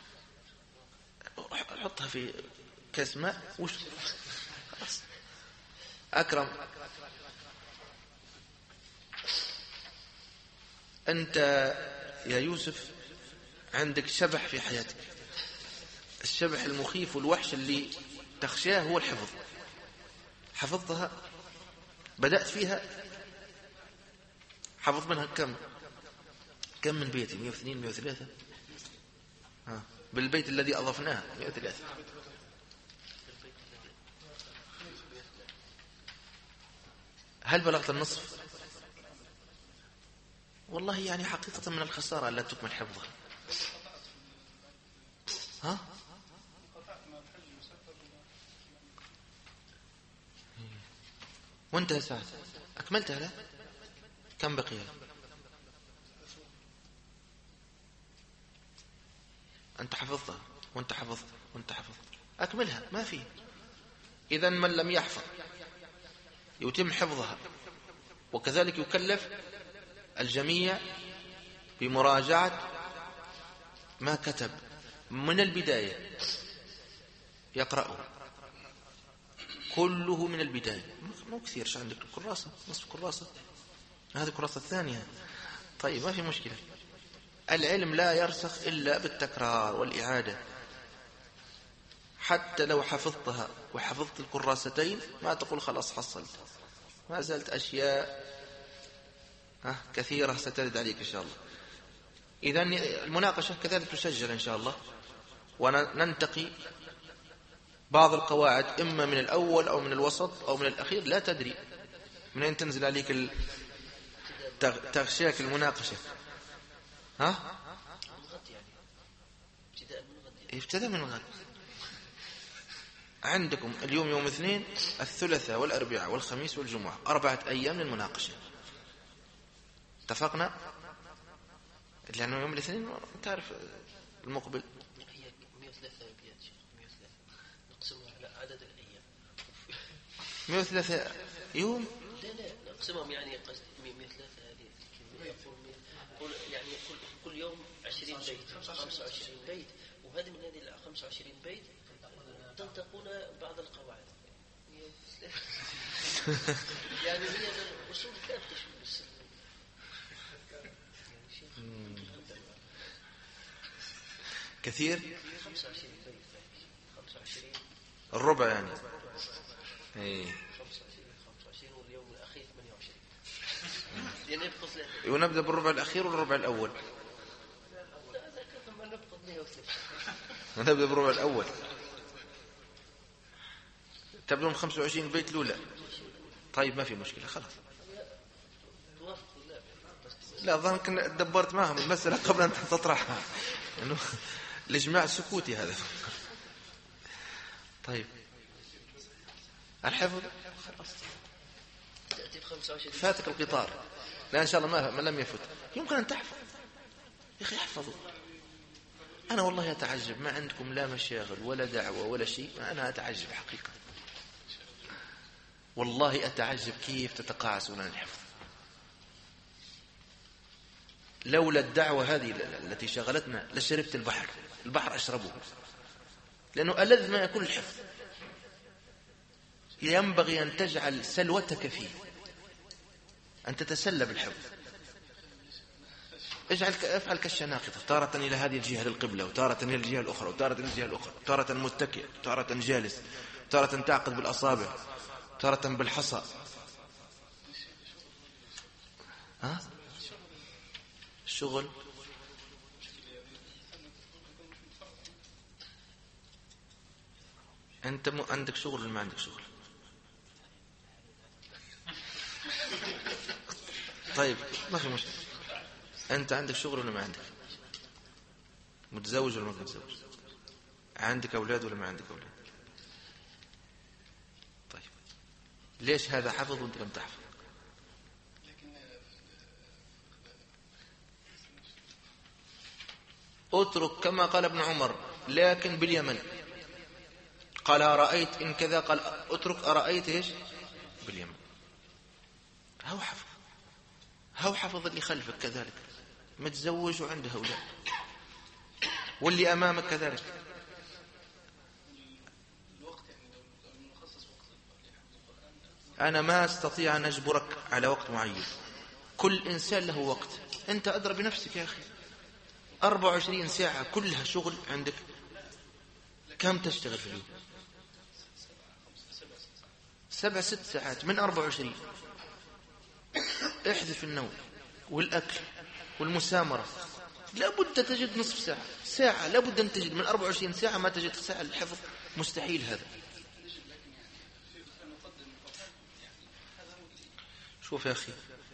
حطها في كاس ماء وش خلاص. أكرم، أنت يا يوسف عندك شبح في حياتك، الشبح المخيف والوحش اللي تخشاه هو الحفظ. حفظتها؟ بدأت فيها؟ حفظ منها كم من بيتي؟ 102 103 بالبيت الذي أضفناه 103. هل بلغت النصف؟ والله يعني حقيقة من الخسارة لا تكمل حفظها. ها؟ وانت يا سعد أكملتها لا؟ كم بقي؟ أنت حفظتها وانت حفظت وانت حفظت، أكملها ما في. إذن من لم يحفظ يتم حفظها، وكذلك يكلف الجميع بمراجعة ما كتب من البداية، يقرأه كله من البداية، مو كثير. شو عندك الكراسة؟ نصف كراسة، هذه الكراسة الثانية. طيب ما في مشكلة. العلم لا يرسخ إلا بالتكرار والإعادة. حتى لو حفظتها وحفظت الكراستين ما تقول خلاص حصلت، ما زالت أشياء كثيرة سترد عليك إن شاء الله. إذن المناقشة كذلك تسجل إن شاء الله، وننتقي بعض القواعد إما من الأول أو من الوسط أو من الأخير، لا تدري من أين تنزل عليك تغشيك المناقشة. ها؟ ابتدأ من الغد. عندكم اليوم يوم اثنين، الثلاثاء والأربعاء والخميس والجمعة، 4 أيام للمناقشة. اتفقنا؟ لأنه يوم الاثنين تعرف المقبل 103 أبيات، 103 نقسمها على عدد الأيام. 103 يوم؟ لا نقسمهم يعني قصد 103 هذه يقول يعني كل يوم 20 بيت، 25 بيت، وهذه من هذه ال 25 بيت تنطقون بعض القواعد. يعني هي الأصول ثابتة شو بس. كثير 25 بيت، 25 الربع يعني. ايه 25 واليوم الأخير 28. يعني يبقى 3. ونبدأ بالربع الأخير والربع الأول. لا كيف ما نبقى 103. نبدأ بالربع الأول. تبدون 25 بيت الأولى. طيب ما في مشكلة خلاص. لا ظهر كنا دبرت معهم المسألة قبل أن تطرحها، إنه الإجماع سكوتي هذا. طيب الحفظ خلاص تأتي ب25 فاتك القطار. لا إن شاء الله ما لم يفت. يمكن أن تحفظ يا أخي، احفظوا. أنا والله أتعجب، ما عندكم لا مشاغل ولا دعوة ولا شيء. أنا أتعجب حقيقة، والله أتعجب كيف تتقاعسون عن الحفظ. لولا الدعوة هذه التي شغلتنا لشربت البحر أشربه، لأنه ألذ ما يكون الحفظ. ينبغي أن تجعل سلوتك فيه، أن تتسلى بالحفظ. افعل كالشناقطة، تارة إلى هذه الجهة للقبلة، وتارة إلى الجهة الأخرى، وتارة إلى الجهة الأخرى، تارة متكئ، تارة جالس، تارة تعقد بالأصابع، تارة بالحصى. ها؟ الشغل أنت عندك شغل ولا ما عندك شغل؟ طيب ما في مشكلة. أنت عندك شغل ولا ما عندك؟ متزوج ولا ما متزوج؟ عندك أولاد ولا ما عندك أولاد؟ طيب ليش هذا حفظ وأنت لم تحفظ؟ اترك كما قال ابن عمر، لكن باليمن. قال أرأيت إن كذا، قال اترك أرأيت إيش باليمن. هو حفظ اللي خلفك كذلك، متزوج وعنده أولاد، واللي أمامك كذلك. أنا ما أستطيع أن أجبرك على وقت معين، كل إنسان له وقت. أنت أدرى بنفسك يا أخي. 24 ساعة كلها شغل عندك، كم تشتغل في اليوم؟ 7-6 ساعات من 24. احذف النوم والأكل والمسامرة، لابد تجد نصف ساعة لابد أن تجد. من 24 ساعة ما تجد ساعة للحفظ، مستحيل هذا. شوف يا أخي،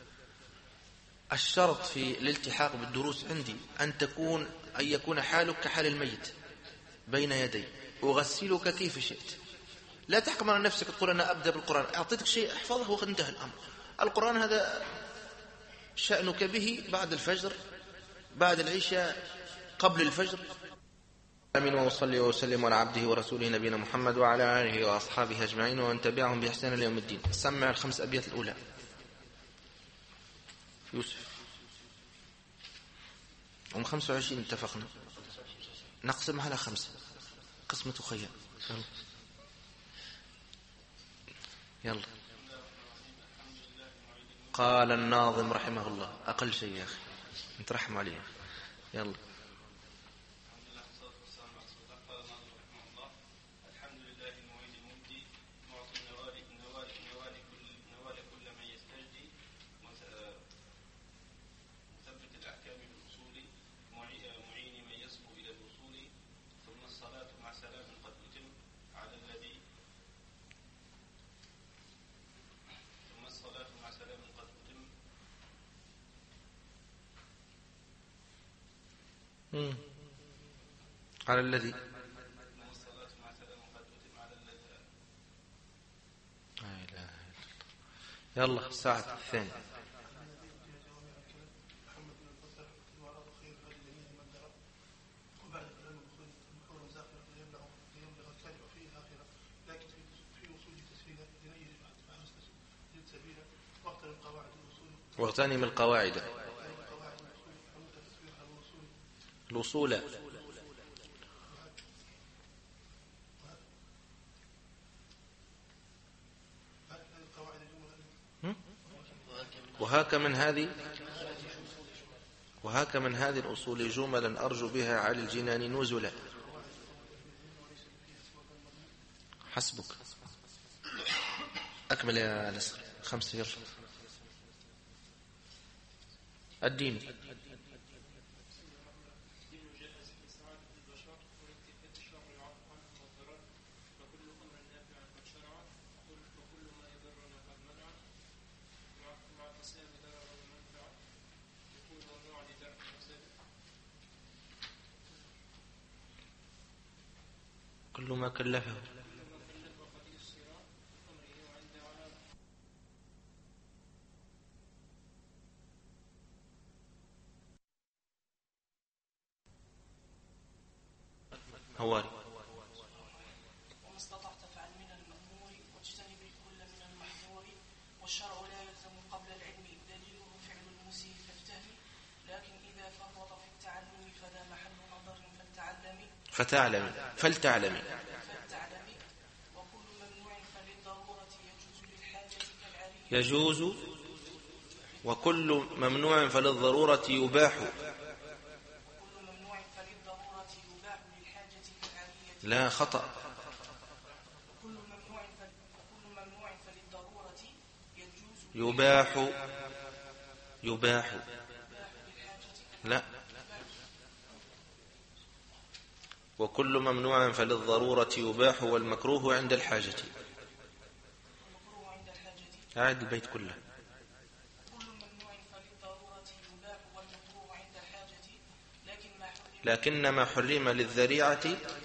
الشرط في الالتحاق بالدروس عندي أن يكون حالك كحال الميت بين يدي، أغسلك كيف شئت. لا تحكم على نفسك تقول أنا أبدأ بالقرآن، أعطيتك شيء احفظه وانتهى الأمر. القرآن هذا شأنك به بعد الفجر، بعد العشاء، قبل الفجر. آمين. وصلي وسلم على عبده ورسوله نبينا محمد وعلى آله وأصحابه أجمعين ومن تبعهم بإحسان إلى يوم الدين. سمع الخمس أبيات الأولى. يوسف 25 اتفقنا، نقسمها على 5، قسمة خيال. يلا. قال الناظم رحمه الله، أقل شيء يا أخي أنت رحم عليه. يلا. على الذي يلا. ساعة الثاني. واغتنم القواعد الوصول. وهاك من هذه الأصول جملا أرجو بها على الجنان نزلا. حسبك. أكمل يا نسر. 5 يلا. الدين كل ما كلفه. هواري. وما استطعت فعل من المأمور واجتنب كل من المحظور، والشرع لا يلزم قبل العلم دليله فعل المسيء فافتهمي، لكن إذا فرط في التعلم فذا محل نظر فلتعلمي. وكل ممنوع فللضرورة يجوز للحاجة كالعري. يجوز. وكل ممنوع فللضرورة يباح. لا خطأ. وكل ممنوع فللضرورة يباح. لا. وكل ممنوع فللضرورة يباح والمكروه عند الحاجة. أعد البيت كله. كل ممنوع فللضرورة يباح والمكروه عند الحاجة، لكن ما حرم للذريعة.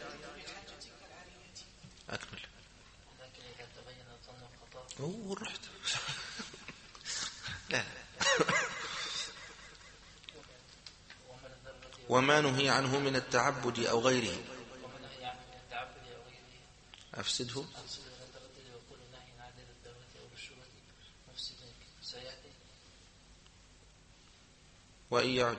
أكمل. لكن إذا تبين ظن الخطأ. أوه رحت. لا. وما نهي عنه من التعبد أو غيره. أفسده. وإن يعد.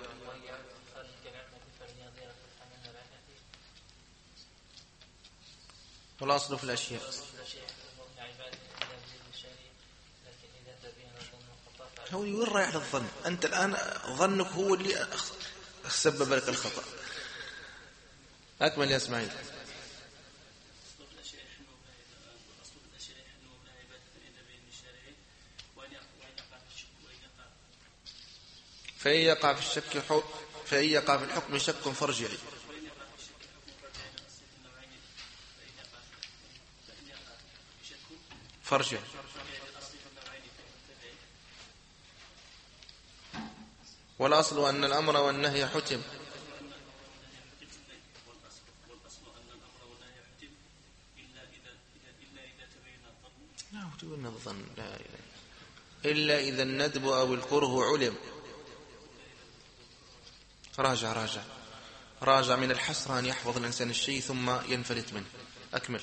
والأصل في الأشياء. هو وين رايح للظن؟ أنت الآن ظنك هو اللي سبب لك الخطأ. أكمل يا إسماعيل. فإن يقع في الحكم شك فارجعي. والأصل أن الأمر والنهي حتم. لا تبين الظن، لا إلا إذا الندب أو الكره علم. راجع من الحسرة أن يحفظ الإنسان الشيء ثم ينفلت منه. أكمل.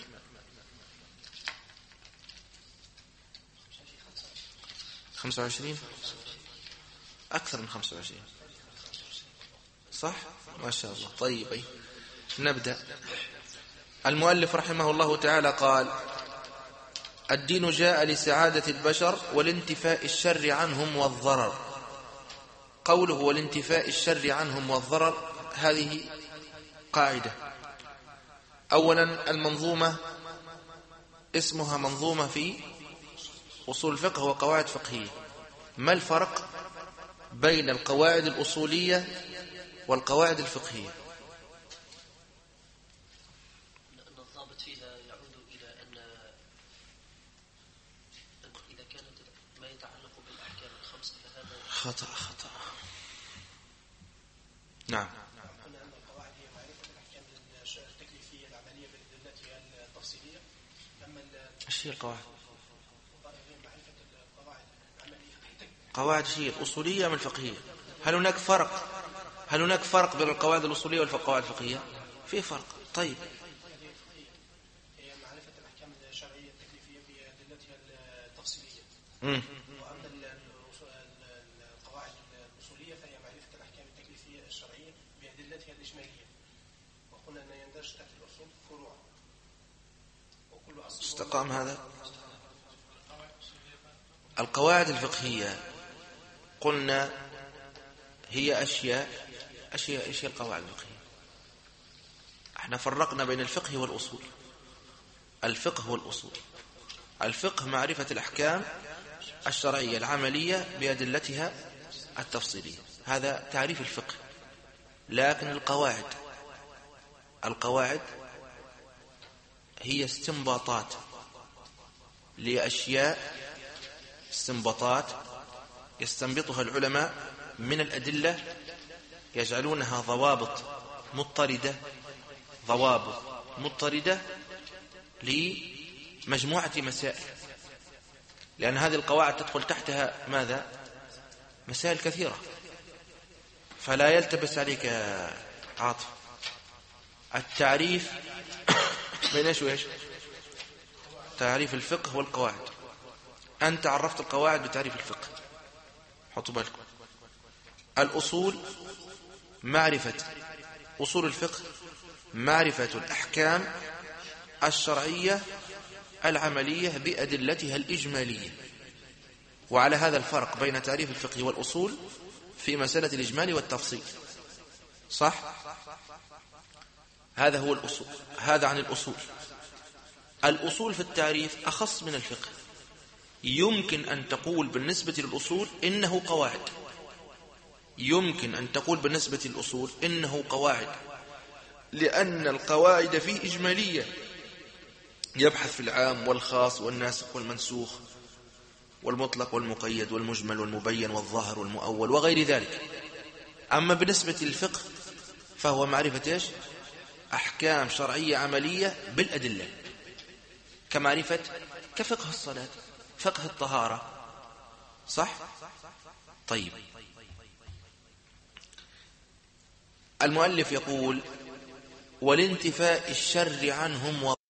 25 أكثر من 25 صح؟ ما شاء الله. طيب نبدأ. المؤلف رحمه الله تعالى قال: الدين جاء لسعادة البشر والانتفاء الشر عنهم والضرر. قوله والانتفاء الشر عنهم والضرر هذه قاعدة. أولا المنظومة اسمها منظومة في أصول الفقه وقواعد فقهية. ما الفرق بين القواعد الأصولية والقواعد الفقهية؟ الضابط فيها يعود إلى أن إذا كانت ما يتعلق بالأحكام الخمسة فهذا خطأ. نعم. قلنا أن القواعد هي معرفة الأحكام التكليفية العملية بالأدلة التفصيلية. أما ايش هي القواعد؟ معرفة القواعد العملية. قواعد هي الأصولية من الفقهية. هل هناك فرق بين القواعد الأصولية والقواعد الفقهية؟ في فرق. طيب. هي معرفة الأحكام الشرعية التكليفية بأدلتها التفصيلية. وأما القواعد الأصولية فهي معرفة الأحكام التكليفية الشرعية بأدلتها الإجمالية. وقلنا أن يندرج تحت الأصول فروع. وكل أصل استقام هذا. القواعد الفقهية قلنا هي أشياء. إيش هي القواعد الفقهية؟ احنا فرقنا بين الفقه والأصول. الفقه والأصول. الفقه معرفة الأحكام الشرعية العملية بأدلتها التفصيلية، هذا تعريف الفقه. لكن القواعد هي استنباطات لأشياء، استنباطات يستنبطها العلماء من الأدلة، يجعلونها ضوابط مضطردة لمجموعة مسائل. لأن هذه القواعد تدخل تحتها ماذا؟ مسائل كثيرة. فلا يلتبس عليك عاطف التعريف بين ايش وايش؟ تعريف الفقه والقواعد. أنت عرفت القواعد بتعريف الفقه. حطوا بالكم. الأصول معرفة أصول الفقه معرفة الأحكام الشرعية العملية بأدلتها الإجمالية. وعلى هذا الفرق بين تعريف الفقه والأصول في مسألة الإجمال والتفصيل. صح؟ هذا هو الأصول. هذا عن الأصول. الأصول في التعريف أخص من الفقه. يمكن أن تقول بالنسبة للأصول إنه قواعد. يمكن أن تقول بالنسبة للأصول إنه قواعد، لأن القواعد فيه إجمالية، يبحث في العام والخاص والناسخ والمنسوخ والمطلق والمقيد والمجمل والمبين والظاهر والمؤول وغير ذلك. أما بالنسبة للفقه فهو معرفة إيش؟ أحكام شرعية عملية بالأدلة، كفقه الصلاة، فقه الطهارة. صح؟ طيب. المؤلف يقول والانتفاء الشر عنهم